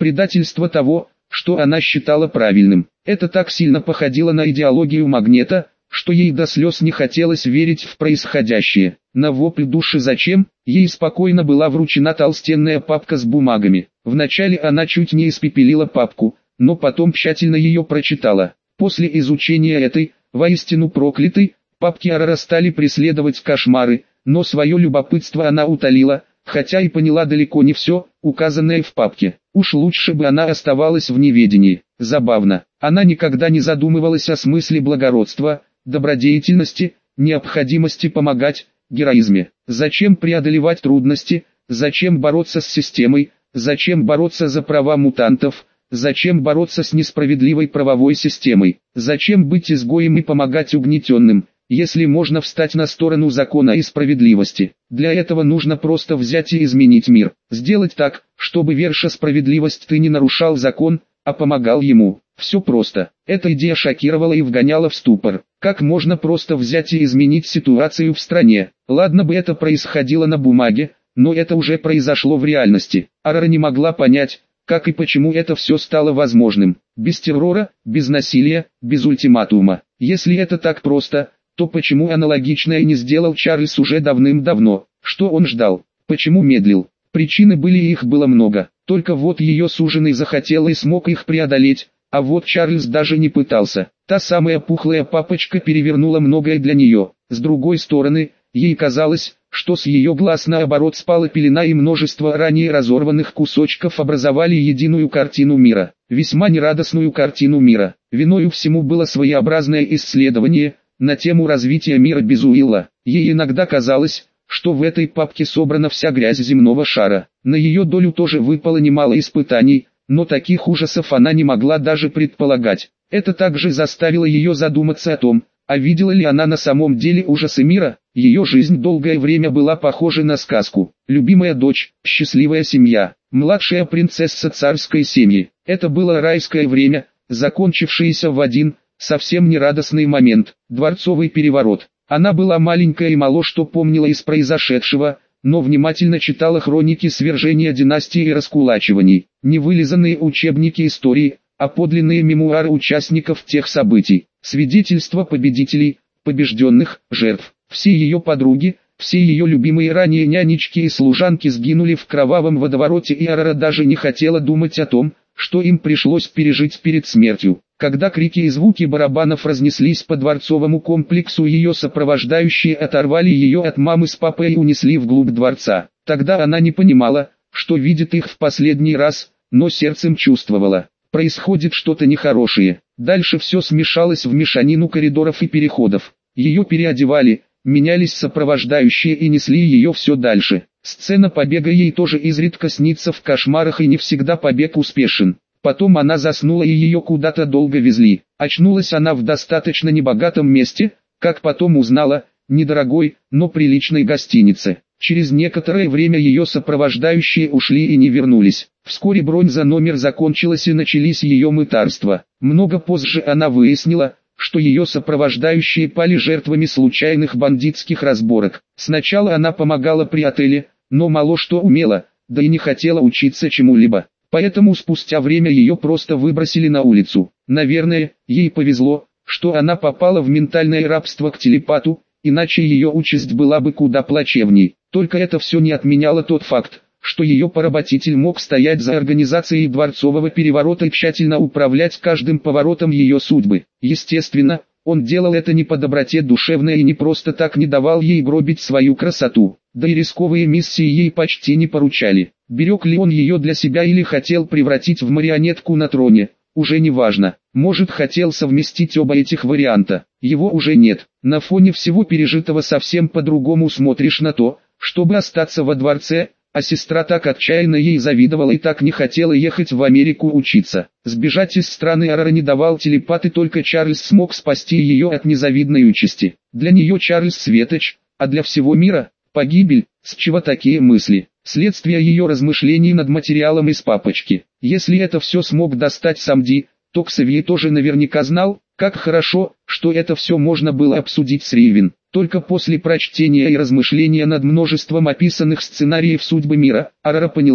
предательство того, что она считала правильным. Это так сильно походило на идеологию Магнета, что ей до слез не хотелось верить в происходящее. На вопль души «зачем?» ей спокойно была вручена толстенная папка с бумагами. Вначале она чуть не испепелила папку, но потом тщательно ее прочитала. После изучения этой, воистину проклятой, папки Арара стали преследовать кошмары, но свое любопытство она утолила, хотя и поняла далеко не все, указанное в папке. Уж лучше бы она оставалась в неведении. Забавно, она никогда не задумывалась о смысле благородства, добродетельности, необходимости помогать, героизме. Зачем преодолевать трудности, зачем бороться с системой, зачем бороться за права мутантов, зачем бороться с несправедливой правовой системой, зачем быть изгоем и помогать угнетенным, если можно встать на сторону закона и справедливости. Для этого нужно просто взять и изменить мир, сделать так, чтобы верша справедливость ты не нарушал закон, а помогал ему. Все просто. Эта идея шокировала и вгоняла в ступор. Как можно просто взять и изменить ситуацию в стране? Ладно бы это происходило на бумаге, но это уже произошло в реальности. Арара не могла понять, как и почему это все стало возможным. Без террора, без насилия, без ультиматума. Если это так просто, то почему аналогичное не сделал Чарльз уже давным-давно? Что он ждал? Почему медлил? Причины были и их было много. Только вот ее суженый захотел и смог их преодолеть, а вот Чарльз даже не пытался. Та самая пухлая папочка перевернула многое для нее. С другой стороны, ей казалось, что с ее глаз наоборот спала пелена и множество ранее разорванных кусочков образовали единую картину мира. Весьма нерадостную картину мира. Виною всему было своеобразное исследование на тему развития мира без Уилла. Ей иногда казалось, что в этой папке собрана вся грязь земного шара. На ее долю тоже выпало немало испытаний, но таких ужасов она не могла даже предполагать. Это также заставило ее задуматься о том, а видела ли она на самом деле ужасы мира. Ее жизнь долгое время была похожа на сказку. Любимая дочь, счастливая семья, младшая принцесса царской семьи. Это было райское время, закончившееся в один, совсем нерадостный момент, дворцовый переворот. Она была маленькая и мало что помнила из произошедшего, но внимательно читала хроники свержения династии и раскулачиваний, не вылизанные учебники истории, а подлинные мемуары участников тех событий, свидетельства победителей, побежденных, жертв. Все ее подруги, все ее любимые ранее нянечки и служанки сгинули в кровавом водовороте, и Арара даже не хотела думать о том, что им пришлось пережить перед смертью. Когда крики и звуки барабанов разнеслись по дворцовому комплексу, ее сопровождающие оторвали ее от мамы с папой и унесли вглубь дворца. Тогда она не понимала, что видит их в последний раз, но сердцем чувствовала, происходит что-то нехорошее. Дальше все смешалось в мешанину коридоров и переходов. Ее переодевали, менялись сопровождающие и несли ее все дальше. Сцена побега ей тоже изредка снится в кошмарах, и не всегда побег успешен. Потом она заснула и ее куда-то долго везли. Очнулась она в достаточно небогатом месте, как потом узнала, недорогой, но приличной гостинице. Через некоторое время ее сопровождающие ушли и не вернулись. Вскоре бронь за номер закончилась и начались ее мытарства. Много позже она выяснила, что ее сопровождающие пали жертвами случайных бандитских разборок. Сначала она помогала при отеле, но мало что умела, да и не хотела учиться чему-либо. Поэтому спустя время ее просто выбросили на улицу. Наверное, ей повезло, что она попала в ментальное рабство к телепату, иначе ее участь была бы куда плачевней. Только это все не отменяло тот факт, что ее поработитель мог стоять за организацией дворцового переворота и тщательно управлять каждым поворотом ее судьбы. Естественно, он делал это не по доброте душевной и не просто так не давал ей гробить свою красоту. Да и рисковые миссии ей почти не поручали. Берег ли он ее для себя или хотел превратить в марионетку на троне, уже не важно. Может, хотел совместить оба этих варианта. Его уже нет. На фоне всего пережитого совсем по-другому смотришь на то, чтобы остаться во дворце, а сестра так отчаянно ей завидовала и так не хотела ехать в Америку учиться. Сбежать из страны Арара не давал телепат, и только Чарльз смог спасти ее от незавидной участи. Для нее Чарльз светоч, а для всего мира – погибель. С чего такие мысли? Следствие ее размышлений над материалом из папочки. Если это все смог достать сам Ди, то Ксавье тоже наверняка знал, как хорошо, что это все можно было обсудить с Ривен. Только после прочтения и размышления над множеством описанных сценариев судьбы мира, Арара поняла,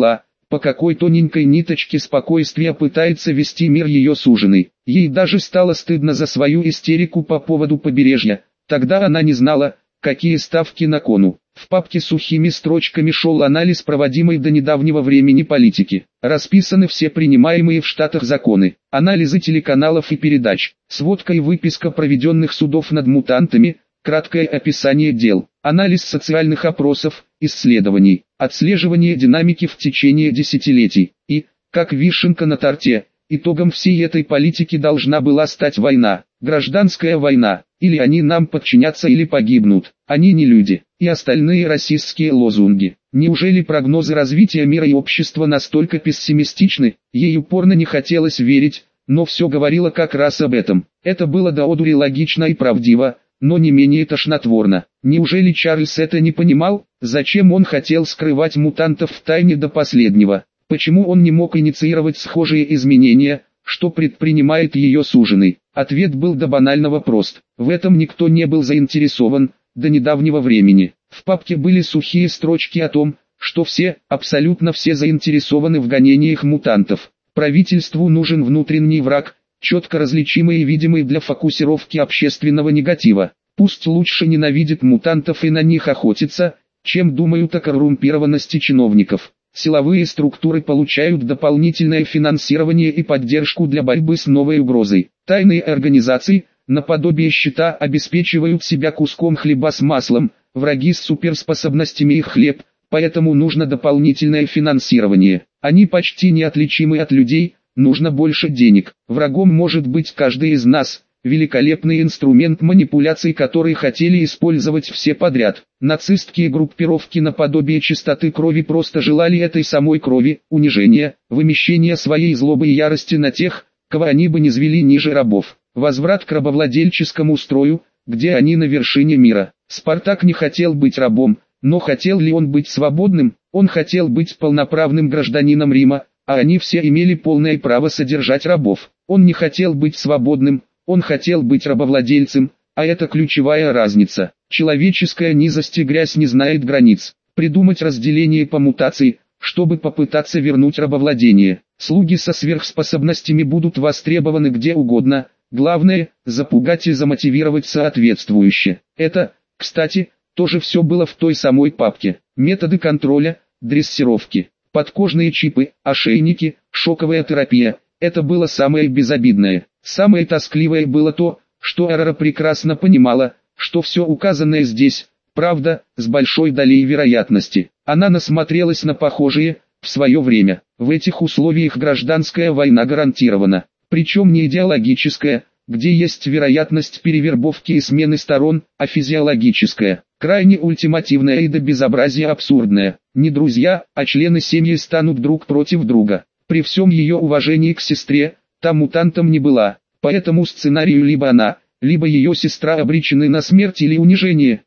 по какой тоненькой ниточке спокойствия пытается вести мир ее суженый. Ей даже стало стыдно за свою истерику по поводу побережья, тогда она не знала, какие ставки на кону. В папке сухими строчками шел анализ проводимой до недавнего времени политики. Расписаны все принимаемые в Штатах законы, анализы телеканалов и передач, сводка и выписка проведенных судов над мутантами, краткое описание дел, анализ социальных опросов, исследований, отслеживание динамики в течение десятилетий. И, как вишенка на торте, итогом всей этой политики должна была стать война, гражданская война. Или они нам подчинятся, или погибнут. Они не люди. И остальные расистские лозунги. Неужели прогнозы развития мира и общества настолько пессимистичны? Ей упорно не хотелось верить, но все говорило как раз об этом. Это было до одури логично и правдиво, но не менее тошнотворно. Неужели Чарльз это не понимал? Зачем он хотел скрывать мутантов в тайне до последнего? Почему он не мог инициировать схожие изменения, что предпринимает ее суженый? Ответ был до банального прост. В этом никто не был заинтересован, до недавнего времени. В папке были сухие строчки о том, что все, абсолютно все заинтересованы в гонениях мутантов. Правительству нужен внутренний враг, четко различимый и видимый для фокусировки общественного негатива. Пусть лучше ненавидит мутантов и на них охотится, чем думают о коррумпированности чиновников. Силовые структуры получают дополнительное финансирование и поддержку для борьбы с новой угрозой. Тайные организации, наподобие щита, обеспечивают себя куском хлеба с маслом, враги с суперспособностями их хлеб, поэтому нужно дополнительное финансирование. Они почти неотличимы от людей, нужно больше денег. Врагом может быть каждый из нас. Великолепный инструмент манипуляций, который хотели использовать все подряд. Нацистские группировки наподобие чистоты крови просто желали этой самой крови, унижения, вымещения своей злобы и ярости на тех, кого они бы низвели ниже рабов. Возврат к рабовладельческому строю, где они на вершине мира. Спартак не хотел быть рабом, но хотел ли он быть свободным? Он хотел быть полноправным гражданином Рима, а они все имели полное право содержать рабов. Он не хотел быть свободным. Он хотел быть рабовладельцем, а это ключевая разница. Человеческая низость и грязь не знает границ. Придумать разделение по мутации, чтобы попытаться вернуть рабовладение. Слуги со сверхспособностями будут востребованы где угодно. Главное, запугать и замотивировать соответствующе. Это, кстати, тоже все было в той самой папке. Методы контроля, дрессировки, подкожные чипы, ошейники, шоковая терапия. Это было самое безобидное. Самое тоскливое было то, что Эрора прекрасно понимала, что все указанное здесь, правда, с большой долей вероятности. Она насмотрелась на похожие, в свое время. В этих условиях гражданская война гарантирована. Причем не идеологическая, где есть вероятность перевербовки и смены сторон, а физиологическая. Крайне ультимативная и до безобразия абсурдная. Не друзья, а члены семьи станут друг против друга. При всем ее уважении к сестре, та мутантом не была, поэтому сценарию либо она, либо ее сестра обречены на смерть или унижение.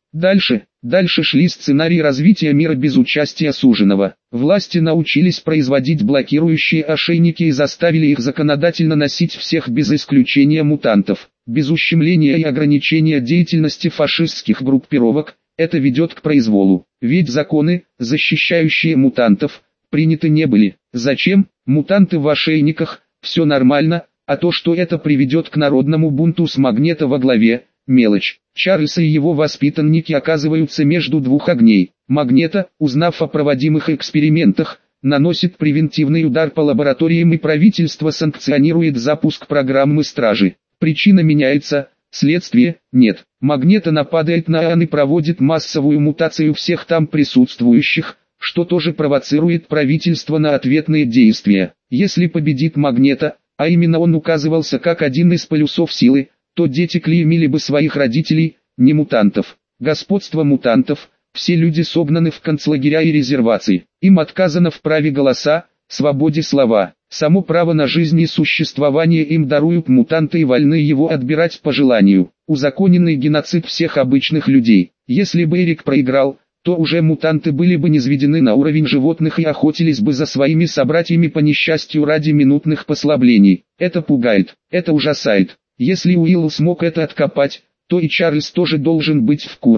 Дальше шли сценарии развития мира без участия суженого. Власти научились производить блокирующие ошейники и заставили их законодательно носить всех без исключения мутантов. Без ущемления и ограничения деятельности фашистских группировок, это ведет к произволу. Ведь законы, защищающие мутантов, приняты не были. Зачем? Мутанты в ошейниках, все нормально, а то, что это приведет к народному бунту с Магнето во главе, мелочь. Чарльз и его воспитанники оказываются между двух огней. Магнето, узнав о проводимых экспериментах, наносит превентивный удар по лабораториям и правительство санкционирует запуск программы стражи. Причина меняется, следствие нет. Магнето нападает на ААН и проводит массовую мутацию всех там присутствующих, что тоже провоцирует правительство на ответные действия. Если победит Магнето, а именно он указывался как один из полюсов силы, то дети клеймили бы своих родителей, не мутантов. Господство мутантов, все люди согнаны в концлагеря и резервации. Им отказано в праве голоса, свободе слова. Само право на жизнь и существование им даруют мутанты и вольны его отбирать по желанию. Узаконенный геноцид всех обычных людей. Если бы Эрик проиграл, то уже мутанты были бы низведены на уровень животных и охотились бы за своими собратьями по несчастью ради минутных послаблений. Это пугает, это ужасает. Если Уилл смог это откопать, то и Чарльз тоже должен быть в курсе.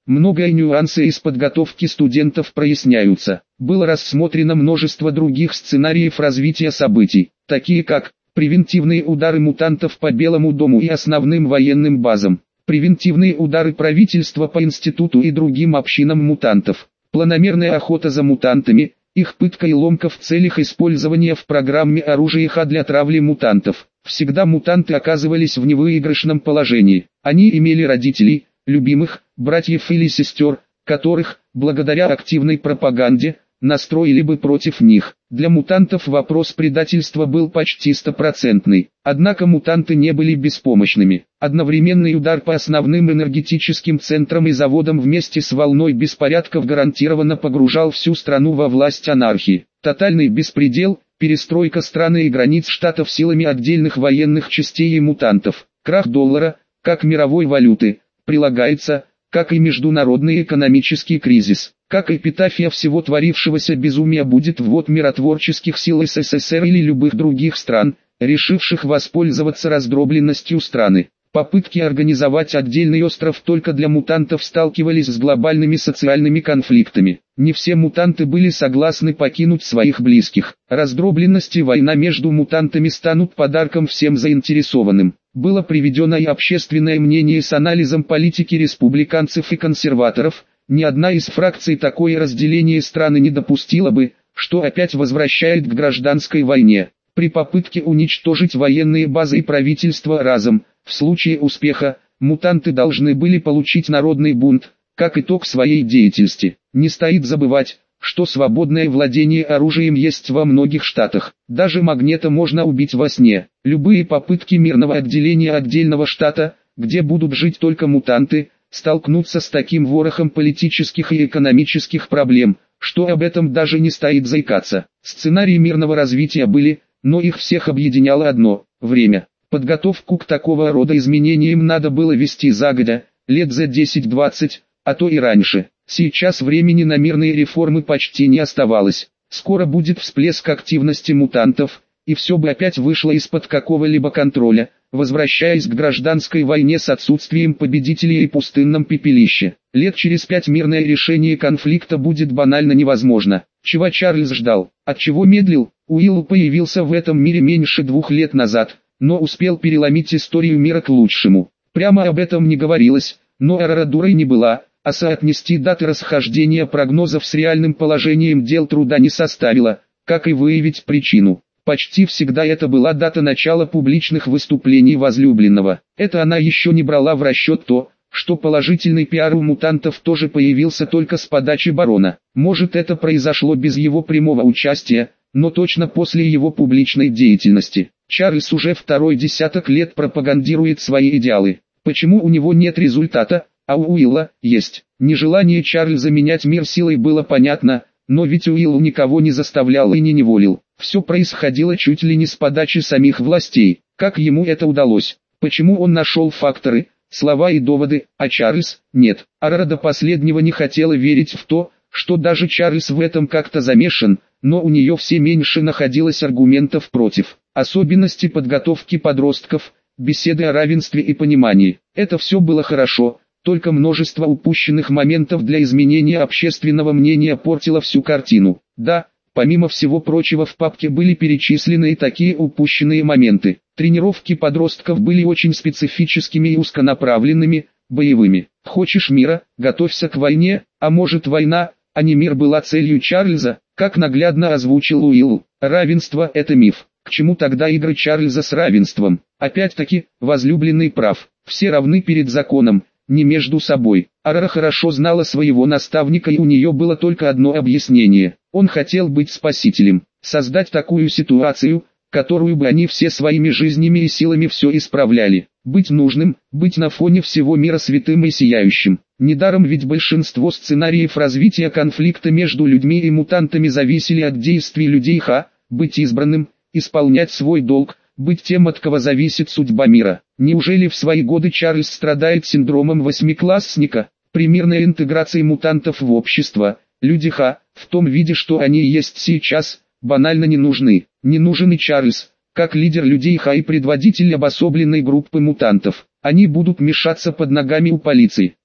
Многие нюансы из подготовки студентов проясняются. Было рассмотрено множество других сценариев развития событий, такие как превентивные удары мутантов по Белому дому и основным военным базам, превентивные удары правительства по институту и другим общинам мутантов, планомерная охота за мутантами, их пытка и ломка в целях использования в программе оружия для травли мутантов. Всегда мутанты оказывались в невыигрышном положении. Они имели родителей, любимых, братьев или сестер, которых, благодаря активной пропаганде, настроили бы против них. Для мутантов вопрос предательства был почти стопроцентный. Однако мутанты не были беспомощными. Одновременный удар по основным энергетическим центрам и заводам вместе с волной беспорядков гарантированно погружал всю страну во власть анархии. Тотальный беспредел, перестройка страны и границ штатов силами отдельных военных частей и мутантов, крах доллара, как мировой валюты, прилагается, как и международный экономический кризис. Как эпитафия всего творившегося безумия будет ввод миротворческих сил СССР или любых других стран, решивших воспользоваться раздробленностью страны. Попытки организовать отдельный остров только для мутантов сталкивались с глобальными социальными конфликтами. Не все мутанты были согласны покинуть своих близких. Раздробленность и война между мутантами станут подарком всем заинтересованным. Было приведено и общественное мнение с анализом политики республиканцев и консерваторов. Ни одна из фракций такое разделение страны не допустила бы, что опять возвращает к гражданской войне. При попытке уничтожить военные базы и правительство разом, в случае успеха, мутанты должны были получить народный бунт, как итог своей деятельности. Не стоит забывать, что свободное владение оружием есть во многих штатах. Даже магнета можно убить во сне. Любые попытки мирного отделения отдельного штата, где будут жить только мутанты, столкнуться с таким ворохом политических и экономических проблем, что об этом даже не стоит заикаться. Сценарии мирного развития были, но их всех объединяло одно – время. Подготовку к такого рода изменениям надо было вести загодя, лет за 10-20, а то и раньше. Сейчас времени на мирные реформы почти не оставалось. Скоро будет всплеск активности мутантов, и все бы опять вышло из-под какого-либо контроля, возвращаясь к гражданской войне с отсутствием победителей и пустынном пепелище. Лет через 5 мирное решение конфликта будет банально невозможно. Чего Чарльз ждал? От чего медлил? Уилл появился в этом мире меньше 2 лет назад, но успел переломить историю мира к лучшему. Прямо об этом не говорилось, но Эрора дурой не была, а соотнести даты расхождения прогнозов с реальным положением дел труда не составило, как и выявить причину. Почти всегда это была дата начала публичных выступлений возлюбленного. Это она еще не брала в расчет то, что положительный пиар у мутантов тоже появился только с подачи барона. Может, это произошло без его прямого участия, но точно после его публичной деятельности. Чарльз уже второй десяток лет пропагандирует свои идеалы. Почему у него нет результата, а у Уилла есть? Нежелание Чарльза менять мир силой было понятно, но ведь Уилл никого не заставлял и не неволил. Все происходило чуть ли не с подачи самих властей. Как ему это удалось? Почему он нашел факторы, слова и доводы, а Чарльз – нет? Эрора до последнего не хотела верить в то, что даже Чарльз в этом как-то замешан, но у нее все меньше находилось аргументов против. Особенности подготовки подростков, беседы о равенстве и понимании. Это все было хорошо, только множество упущенных моментов для изменения общественного мнения портило всю картину. Да, помимо всего прочего в папке были перечислены и такие упущенные моменты. Тренировки подростков были очень специфическими и узконаправленными, боевыми. Хочешь мира, готовься к войне, а может война, а не мир была целью Чарльза, как наглядно озвучил Уилл. Равенство – это миф. К чему тогда игры Чарльза с равенством? Опять-таки, возлюбленный прав. Все равны перед законом, не между собой. Эрора хорошо знала своего наставника, и у нее было только одно объяснение. Он хотел быть спасителем, создать такую ситуацию, которую бы они все своими жизнями и силами все исправляли. Быть нужным, быть на фоне всего мира святым и сияющим. Недаром ведь большинство сценариев развития конфликта между людьми и мутантами зависели от действий людей быть избранным, исполнять свой долг, быть тем, от кого зависит судьба мира. Неужели в свои годы Чарльз страдает синдромом восьмиклассника? При мирной интеграции мутантов в общество, люди в том виде, что они есть сейчас, банально не нужны. Не нужен и Чарльз, как лидер людей и предводитель обособленной группы мутантов. Они будут мешаться под ногами у полиции.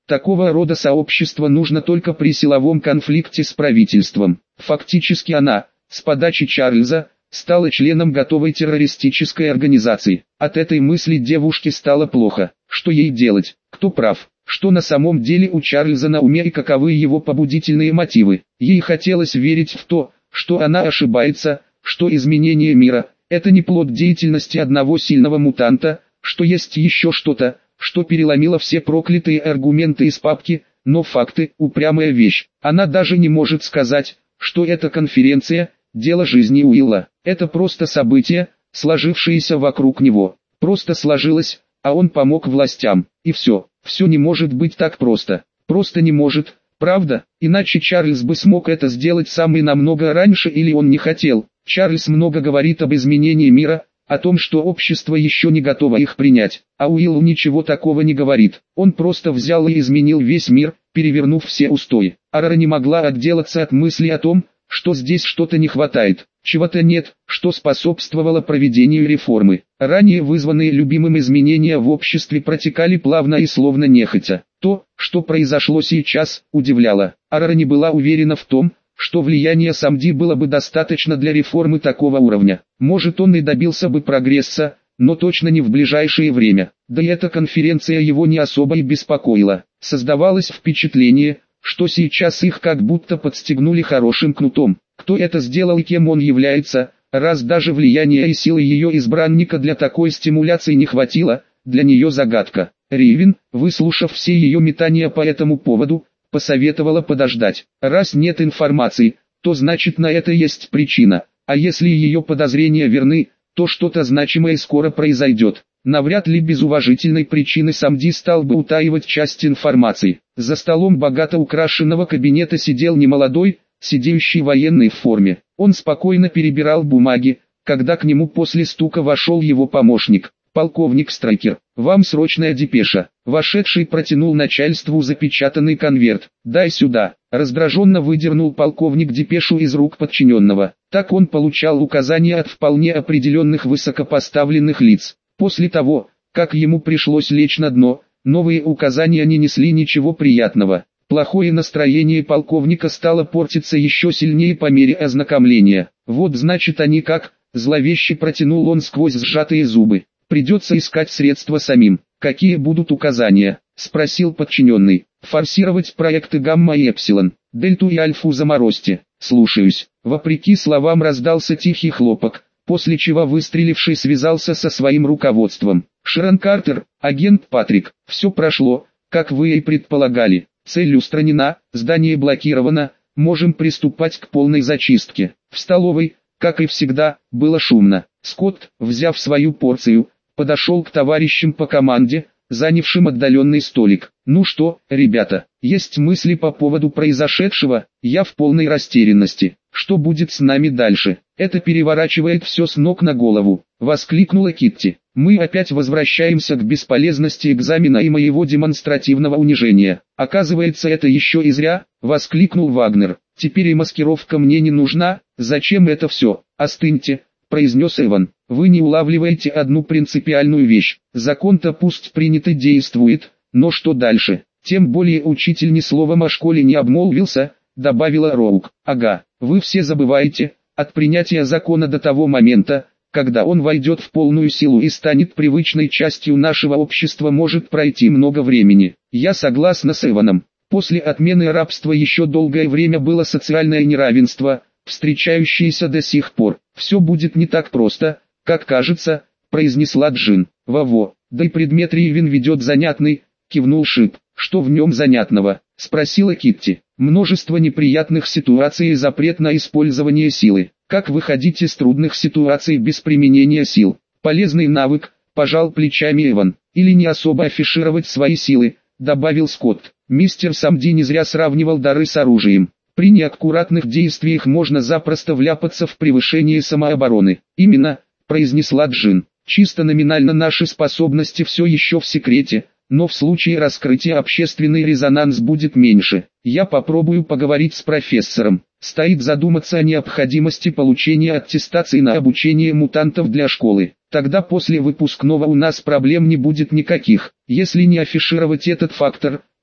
Такого рода сообщество нужно только при силовом конфликте с правительством. Фактически она, с подачи Чарльза, стала членом готовой террористической организации. От этой мысли девушке стало плохо. Что ей делать? Кто прав? Что на самом деле у Чарльза на уме и каковы его побудительные мотивы? Ей хотелось верить в то, что она ошибается, что изменение мира – это не плод деятельности одного сильного мутанта, что есть еще что-то, что переломило все проклятые аргументы из папки, но факты – упрямая вещь. Она даже не может сказать, что эта конференция – дело жизни Уилла. Это просто событие, сложившееся вокруг него. Просто сложилось, а он помог властям. И все. Все не может быть так просто. Просто не может, правда? Иначе Чарльз бы смог это сделать сам и намного раньше, или он не хотел. Чарльз много говорит об изменении мира, о том, что общество еще не готово их принять. А Уиллу ничего такого не говорит. Он просто взял и изменил весь мир, перевернув все устои. Арара не могла отделаться от мысли о том, что здесь что-то не хватает, чего-то нет, что способствовало проведению реформы. Ранее вызванные любимым изменения в обществе протекали плавно и словно нехотя. То, что произошло сейчас, удивляло. Арара не была уверена в том, что влияние Самди было бы достаточно для реформы такого уровня. Может, он и добился бы прогресса, но точно не в ближайшее время. Да и эта конференция его не особо и беспокоила. Создавалось впечатление, что сейчас их как будто подстегнули хорошим кнутом. Кто это сделал и кем он является, раз даже влияния и силы ее избранника для такой стимуляции не хватило, для нее загадка. Ривен, выслушав все ее метания по этому поводу, посоветовала подождать. Раз нет информации, то значит на это есть причина, а если ее подозрения верны, то что-то значимое скоро произойдет. Навряд ли без уважительной причины Самди стал бы утаивать часть информации. За столом богато украшенного кабинета сидел немолодой, сидеющий военный в форме. Он спокойно перебирал бумаги, когда к нему после стука вошел его помощник, полковник Страйкер. «Вам срочная депеша». Вошедший протянул начальству запечатанный конверт. «Дай сюда». Раздраженно выдернул полковник депешу из рук подчиненного. Так он получал указания от вполне определенных высокопоставленных лиц. После того, как ему пришлось лечь на дно, новые указания не несли ничего приятного. Плохое настроение полковника стало портиться еще сильнее по мере ознакомления. «Вот значит они как», зловеще протянул он сквозь сжатые зубы. «Придется искать средства самим». «Какие будут указания?» – спросил подчиненный. «Форсировать проекты Гамма и Эпсилон, Дельту и Альфу заморозьте». «Слушаюсь». Вопреки словам раздался тихий хлопок, после чего выстреливший связался со своим руководством. «Шерон Картер, агент Патрик, все прошло, как вы и предполагали. Цель устранена, здание блокировано, можем приступать к полной зачистке». В столовой, как и всегда, было шумно. Скотт, взяв свою порцию, подошел к товарищам по команде, занявшим отдаленный столик. «Ну что, ребята, есть мысли по поводу произошедшего?» «Я в полной растерянности. Что будет с нами дальше? Это переворачивает все с ног на голову», — воскликнула Китти. «Мы опять возвращаемся к бесполезности экзамена и моего демонстративного унижения. Оказывается, это еще и зря», — воскликнул Вагнер. «Теперь и маскировка мне не нужна, зачем это все?» «Остыньте», — произнес Эван. «Вы не улавливаете одну принципиальную вещь. Закон-то пусть принятый действует, но что дальше? Тем более учитель ни словом о школе не обмолвился», — добавила Роук. «Ага, вы все забываете, от принятия закона до того момента, когда он войдет в полную силу и станет привычной частью нашего общества, может пройти много времени. Я согласна с Эваном. После отмены рабства еще долгое время было социальное неравенство, встречающееся до сих пор. Все будет не так просто, как кажется», — произнесла Джин. «Во-во, да и предмет Ривен ведет занятный», — кивнул Шип. «Что в нем занятного?» — спросила Китти. «Множество неприятных ситуаций и запрет на использование силы. Как выходить из трудных ситуаций без применения сил? Полезный навык», — пожал плечами Эван. «Или не особо афишировать свои силы», — добавил Скотт. Мистер Самди не зря сравнивал дары с оружием. При неаккуратных действиях можно запросто вляпаться в превышение самообороны. «Именно», — произнесла Джин. «Чисто номинально наши способности все еще в секрете, но в случае раскрытия общественный резонанс будет меньше. Я попробую поговорить с профессором. Стоит задуматься о необходимости получения аттестации на обучение мутантов для школы. Тогда после выпускного у нас проблем не будет никаких. Если не афишировать этот фактор,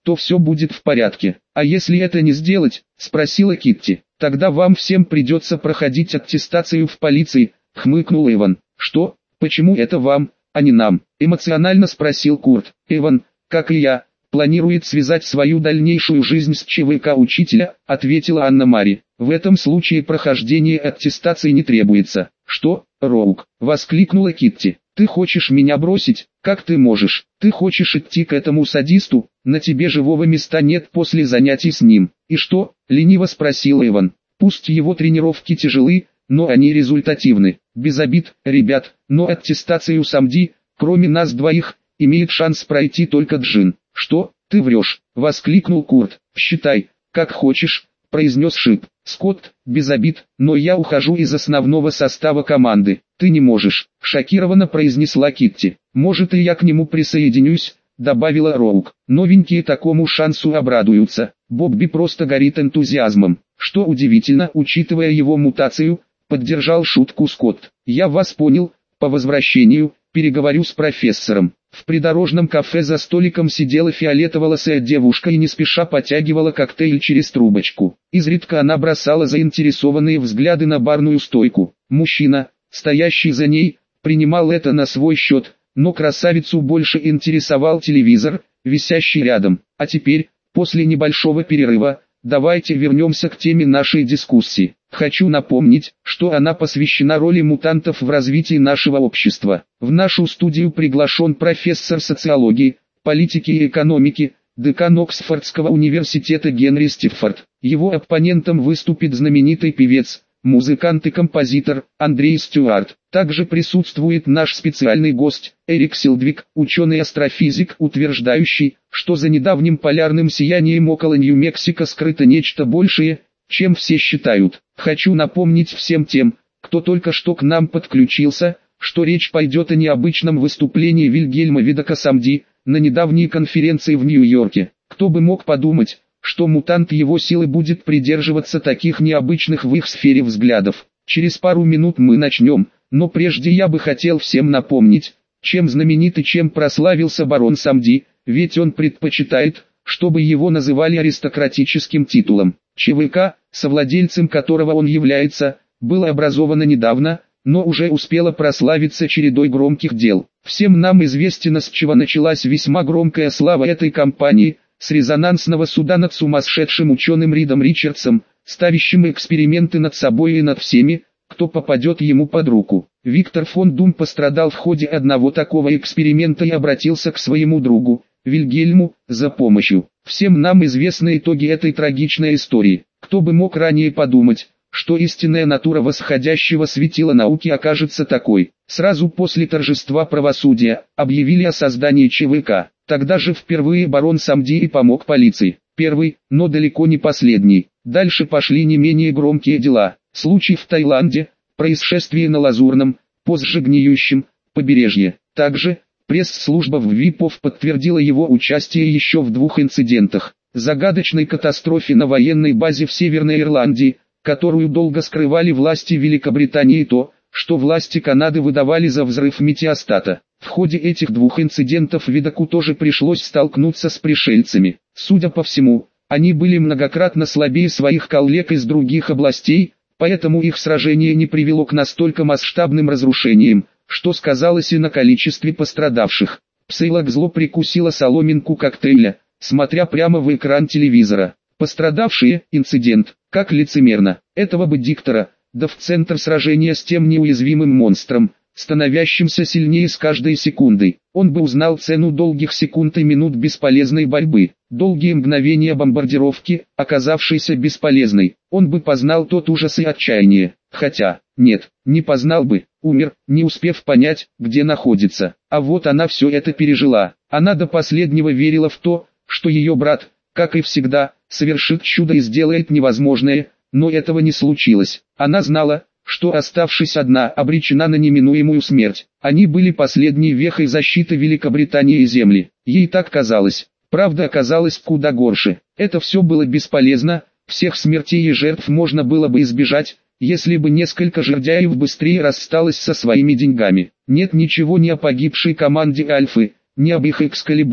то все будет в порядке. А если это не сделать, спросила Китти, тогда вам всем придется проходить аттестацию в полиции, хмыкнул Эван. Что? Почему это вам, а не нам? Эмоционально спросил Курт. Эван, как и я, планирует связать свою дальнейшую жизнь с ЧВК учителя, ответила Анна-Мари. В этом случае прохождение аттестации не требуется. Что, Роук? Воскликнула Китти. Ты хочешь меня бросить? Как ты можешь? Ты хочешь идти к этому садисту? На тебе живого места нет после занятий с ним. И что? Лениво спросил Эван. Пусть его тренировки тяжелы, но они результативны. Без обид, ребят, но аттестацию Самди, кроме нас двоих, имеет шанс пройти только Джин. Что? Ты врешь? Воскликнул Курт. Считай, как хочешь, произнес Шип. Скотт, без обид, но я ухожу из основного состава команды. Ты не можешь, шокированно произнесла Китти. Может и я к нему присоединюсь, добавила Роук. Новенькие такому шансу обрадуются. Бобби просто горит энтузиазмом. Что удивительно, учитывая его мутацию, поддержал шутку Скотт. Я вас понял, по возвращению, переговорю с профессором. В придорожном кафе за столиком сидела фиолетоволосая девушка и не спеша потягивала коктейль через трубочку. Изредка она бросала заинтересованные взгляды на барную стойку. Мужчина, стоящий за ней, принимал это на свой счет, но красавицу больше интересовал телевизор, висящий рядом. А теперь, после небольшого перерыва, давайте вернемся к теме нашей дискуссии. Хочу напомнить, что она посвящена роли мутантов в развитии нашего общества. В нашу студию приглашен профессор социологии, политики и экономики, декан Оксфордского университета Генри Стиффорд. Его оппонентом выступит знаменитый певец, музыкант и композитор Андрей Стюарт. Также присутствует наш специальный гость, Эрик Силдвик, ученый-астрофизик, утверждающий, что за недавним полярным сиянием около Нью-Мексико скрыто нечто большее, чем все считают. Хочу напомнить всем тем, кто только что к нам подключился, что речь пойдет о необычном выступлении Вильгельма Видока Самди на недавней конференции в Нью-Йорке. Кто бы мог подумать, что мутант его силы будет придерживаться таких необычных в их сфере взглядов. Через пару минут мы начнем, но прежде я бы хотел всем напомнить, чем знаменит и чем прославился барон Самди, ведь он предпочитает, чтобы его называли аристократическим титулом. ЧВК, совладельцем которого он является, было образовано недавно, но уже успело прославиться чередой громких дел. Всем нам известно, с чего началась весьма громкая слава этой компании, с резонансного суда над сумасшедшим ученым Ридом Ричардсом, ставящим эксперименты над собой и над всеми, кто попадет ему под руку. Виктор фон Дум пострадал в ходе одного такого эксперимента и обратился к своему другу, Вильгельму, за помощью. Всем нам известны итоги этой трагичной истории. Кто бы мог ранее подумать, что истинная натура восходящего светила науки окажется такой. Сразу после торжества правосудия, объявили о создании ЧВК. Тогда же впервые барон Самди и помог полиции. Первый, но далеко не последний. Дальше пошли не менее громкие дела. Случай в Таиланде, происшествие на Лазурном, позже Гниющем, побережье. Также, пресс-служба в ВИПов подтвердила его участие еще в 2 инцидентах. Загадочной катастрофе на военной базе в Северной Ирландии, которую долго скрывали власти Великобритании, и то, что власти Канады выдавали за взрыв метеостата. В ходе этих 2 инцидентов Видоку тоже пришлось столкнуться с пришельцами. Судя по всему, они были многократно слабее своих коллег из других областей, поэтому их сражение не привело к настолько масштабным разрушениям, что сказалось и на количестве пострадавших. Псейлок зло прикусила соломинку коктейля, смотря прямо в экран телевизора. Пострадавшие, инцидент, как лицемерно, этого бы диктора, да в центр сражения с тем неуязвимым монстром, становящимся сильнее с каждой секундой. Он бы узнал цену долгих секунд и минут бесполезной борьбы, долгие мгновения бомбардировки, оказавшейся бесполезной. Он бы познал тот ужас и отчаяние. Хотя, нет, не познал бы, умер, не успев понять, где находится. А вот она все это пережила. Она до последнего верила в то, что ее брат, как и всегда, совершит чудо и сделает невозможное, но этого не случилось. Она знала, что, оставшись одна, обречена на неминуемую смерть. Они были последней вехой защиты Великобритании и Земли. Ей так казалось. Правда оказалась куда горше. Это все было бесполезно, всех смертей и жертв можно было бы избежать, если бы несколько жердяев быстрее рассталось со своими деньгами. Нет ничего ни о погибшей команде Альфы, ни об их Экскалибуре.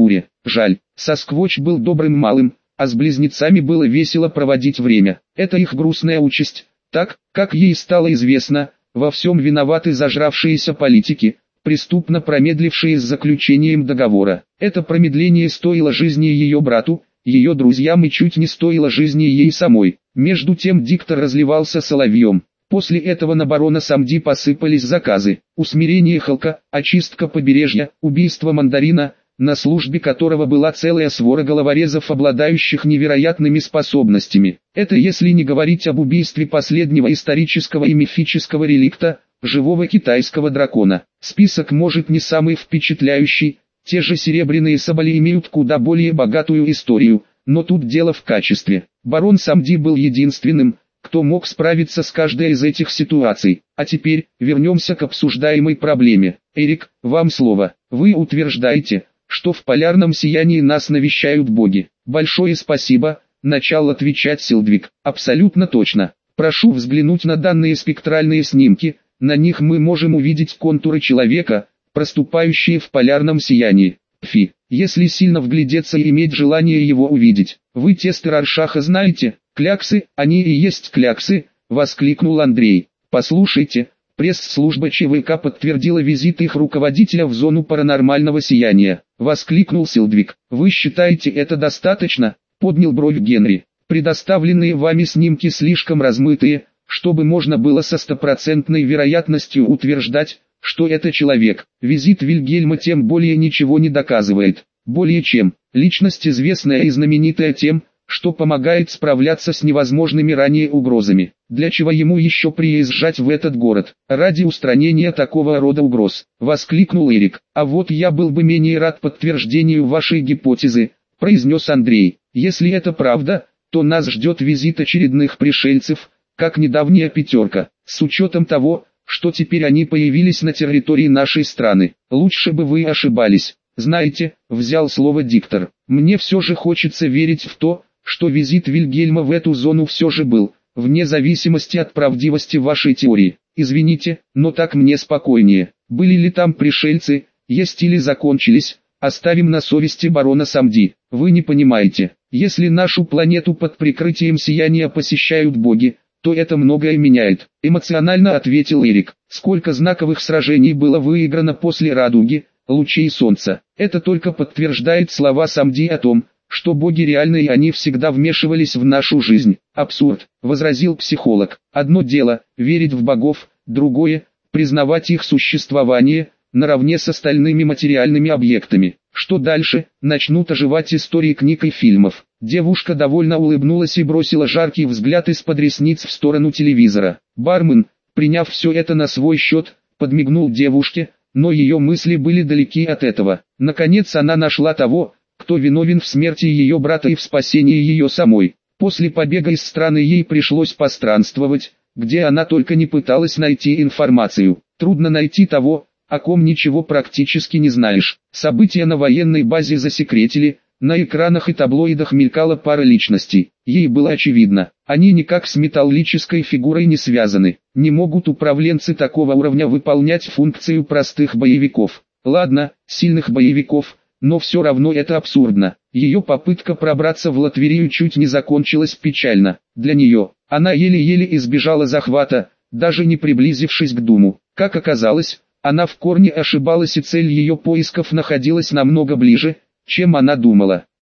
Жаль, Сосквотч был добрым малым, а с близнецами было весело проводить время. Это их грустная участь. Так, как ей стало известно, во всем виноваты зажравшиеся политики, преступно промедлившие с заключением договора. Это промедление стоило жизни ее брату, ее друзьям и чуть не стоило жизни ей самой. Между тем диктор разливался соловьем. После этого на барона Самди посыпались заказы: усмирение Халка, очистка побережья, убийство мандарина, на службе которого была целая свора головорезов, обладающих невероятными способностями. Это если не говорить об убийстве последнего исторического и мифического реликта, живого китайского дракона. Список может не самый впечатляющий, те же серебряные соболи имеют куда более богатую историю, но тут дело в качестве. Барон Самди был единственным, кто мог справиться с каждой из этих ситуаций. А теперь, вернемся к обсуждаемой проблеме. Эрик, вам слово. Вы утверждаете, что в полярном сиянии нас навещают боги. Большое спасибо, начал отвечать Силдвиг. Абсолютно точно. Прошу взглянуть на данные спектральные снимки, на них мы можем увидеть контуры человека, проступающие в полярном сиянии. Пфи, если сильно вглядеться и иметь желание его увидеть. Вы тесты Роршаха знаете? Кляксы, они и есть кляксы, воскликнул Андрей. Послушайте, пресс-служба ЧВК подтвердила визит их руководителя в зону паранормального сияния, воскликнул Силдвиг. Вы считаете это достаточно? Поднял бровь Генри. Предоставленные вами снимки слишком размытые, чтобы можно было со стопроцентной вероятностью утверждать, что это человек. Визит Вильгельма тем более ничего не доказывает. Более чем, личность известная и знаменитая тем, что помогает справляться с невозможными ранее угрозами. Для чего ему еще приезжать в этот город? Ради устранения такого рода угроз, воскликнул Эрик. А вот я был бы менее рад подтверждению вашей гипотезы, произнес Андрей. Если это правда, то нас ждет визит очередных пришельцев, как недавняя пятерка, с учетом того, что теперь они появились на территории нашей страны. Лучше бы вы ошибались. Знаете, взял слово диктор, мне все же хочется верить в то, что визит Вильгельма в эту зону все же был, вне зависимости от правдивости вашей теории. Извините, но так мне спокойнее. Были ли там пришельцы, есть или закончились, оставим на совести барона Самди. Вы не понимаете, если нашу планету под прикрытием сияния посещают боги, то это многое меняет. Эмоционально ответил Эрик. Сколько знаковых сражений было выиграно после радуги, лучей солнца. Это только подтверждает слова Самди о том, что боги реальны и они всегда вмешивались в нашу жизнь. Абсурд, возразил психолог. Одно дело, верить в богов, другое, признавать их существование, наравне с остальными материальными объектами. Что дальше? Начнут оживать истории книг и фильмов. Девушка довольно улыбнулась и бросила жаркий взгляд из-под ресниц в сторону телевизора. Бармен, приняв все это на свой счет, подмигнул девушке, но ее мысли были далеки от этого. Наконец она нашла того, кто виновен в смерти ее брата и в спасении ее самой. После побега из страны ей пришлось постранствовать, где она только не пыталась найти информацию. Трудно найти того, о ком ничего практически не знаешь. События на военной базе засекретили, на экранах и таблоидах мелькала пара личностей. Ей было очевидно, они никак с металлической фигурой не связаны. Не могут управленцы такого уровня выполнять функцию простых боевиков. Ладно, сильных боевиков, но все равно это абсурдно. Ее попытка пробраться в Латверию чуть не закончилась печально. Для нее, она еле-еле избежала захвата, даже не приблизившись к Думу. Как оказалось, она в корне ошибалась и цель ее поисков находилась намного ближе, чем она думала.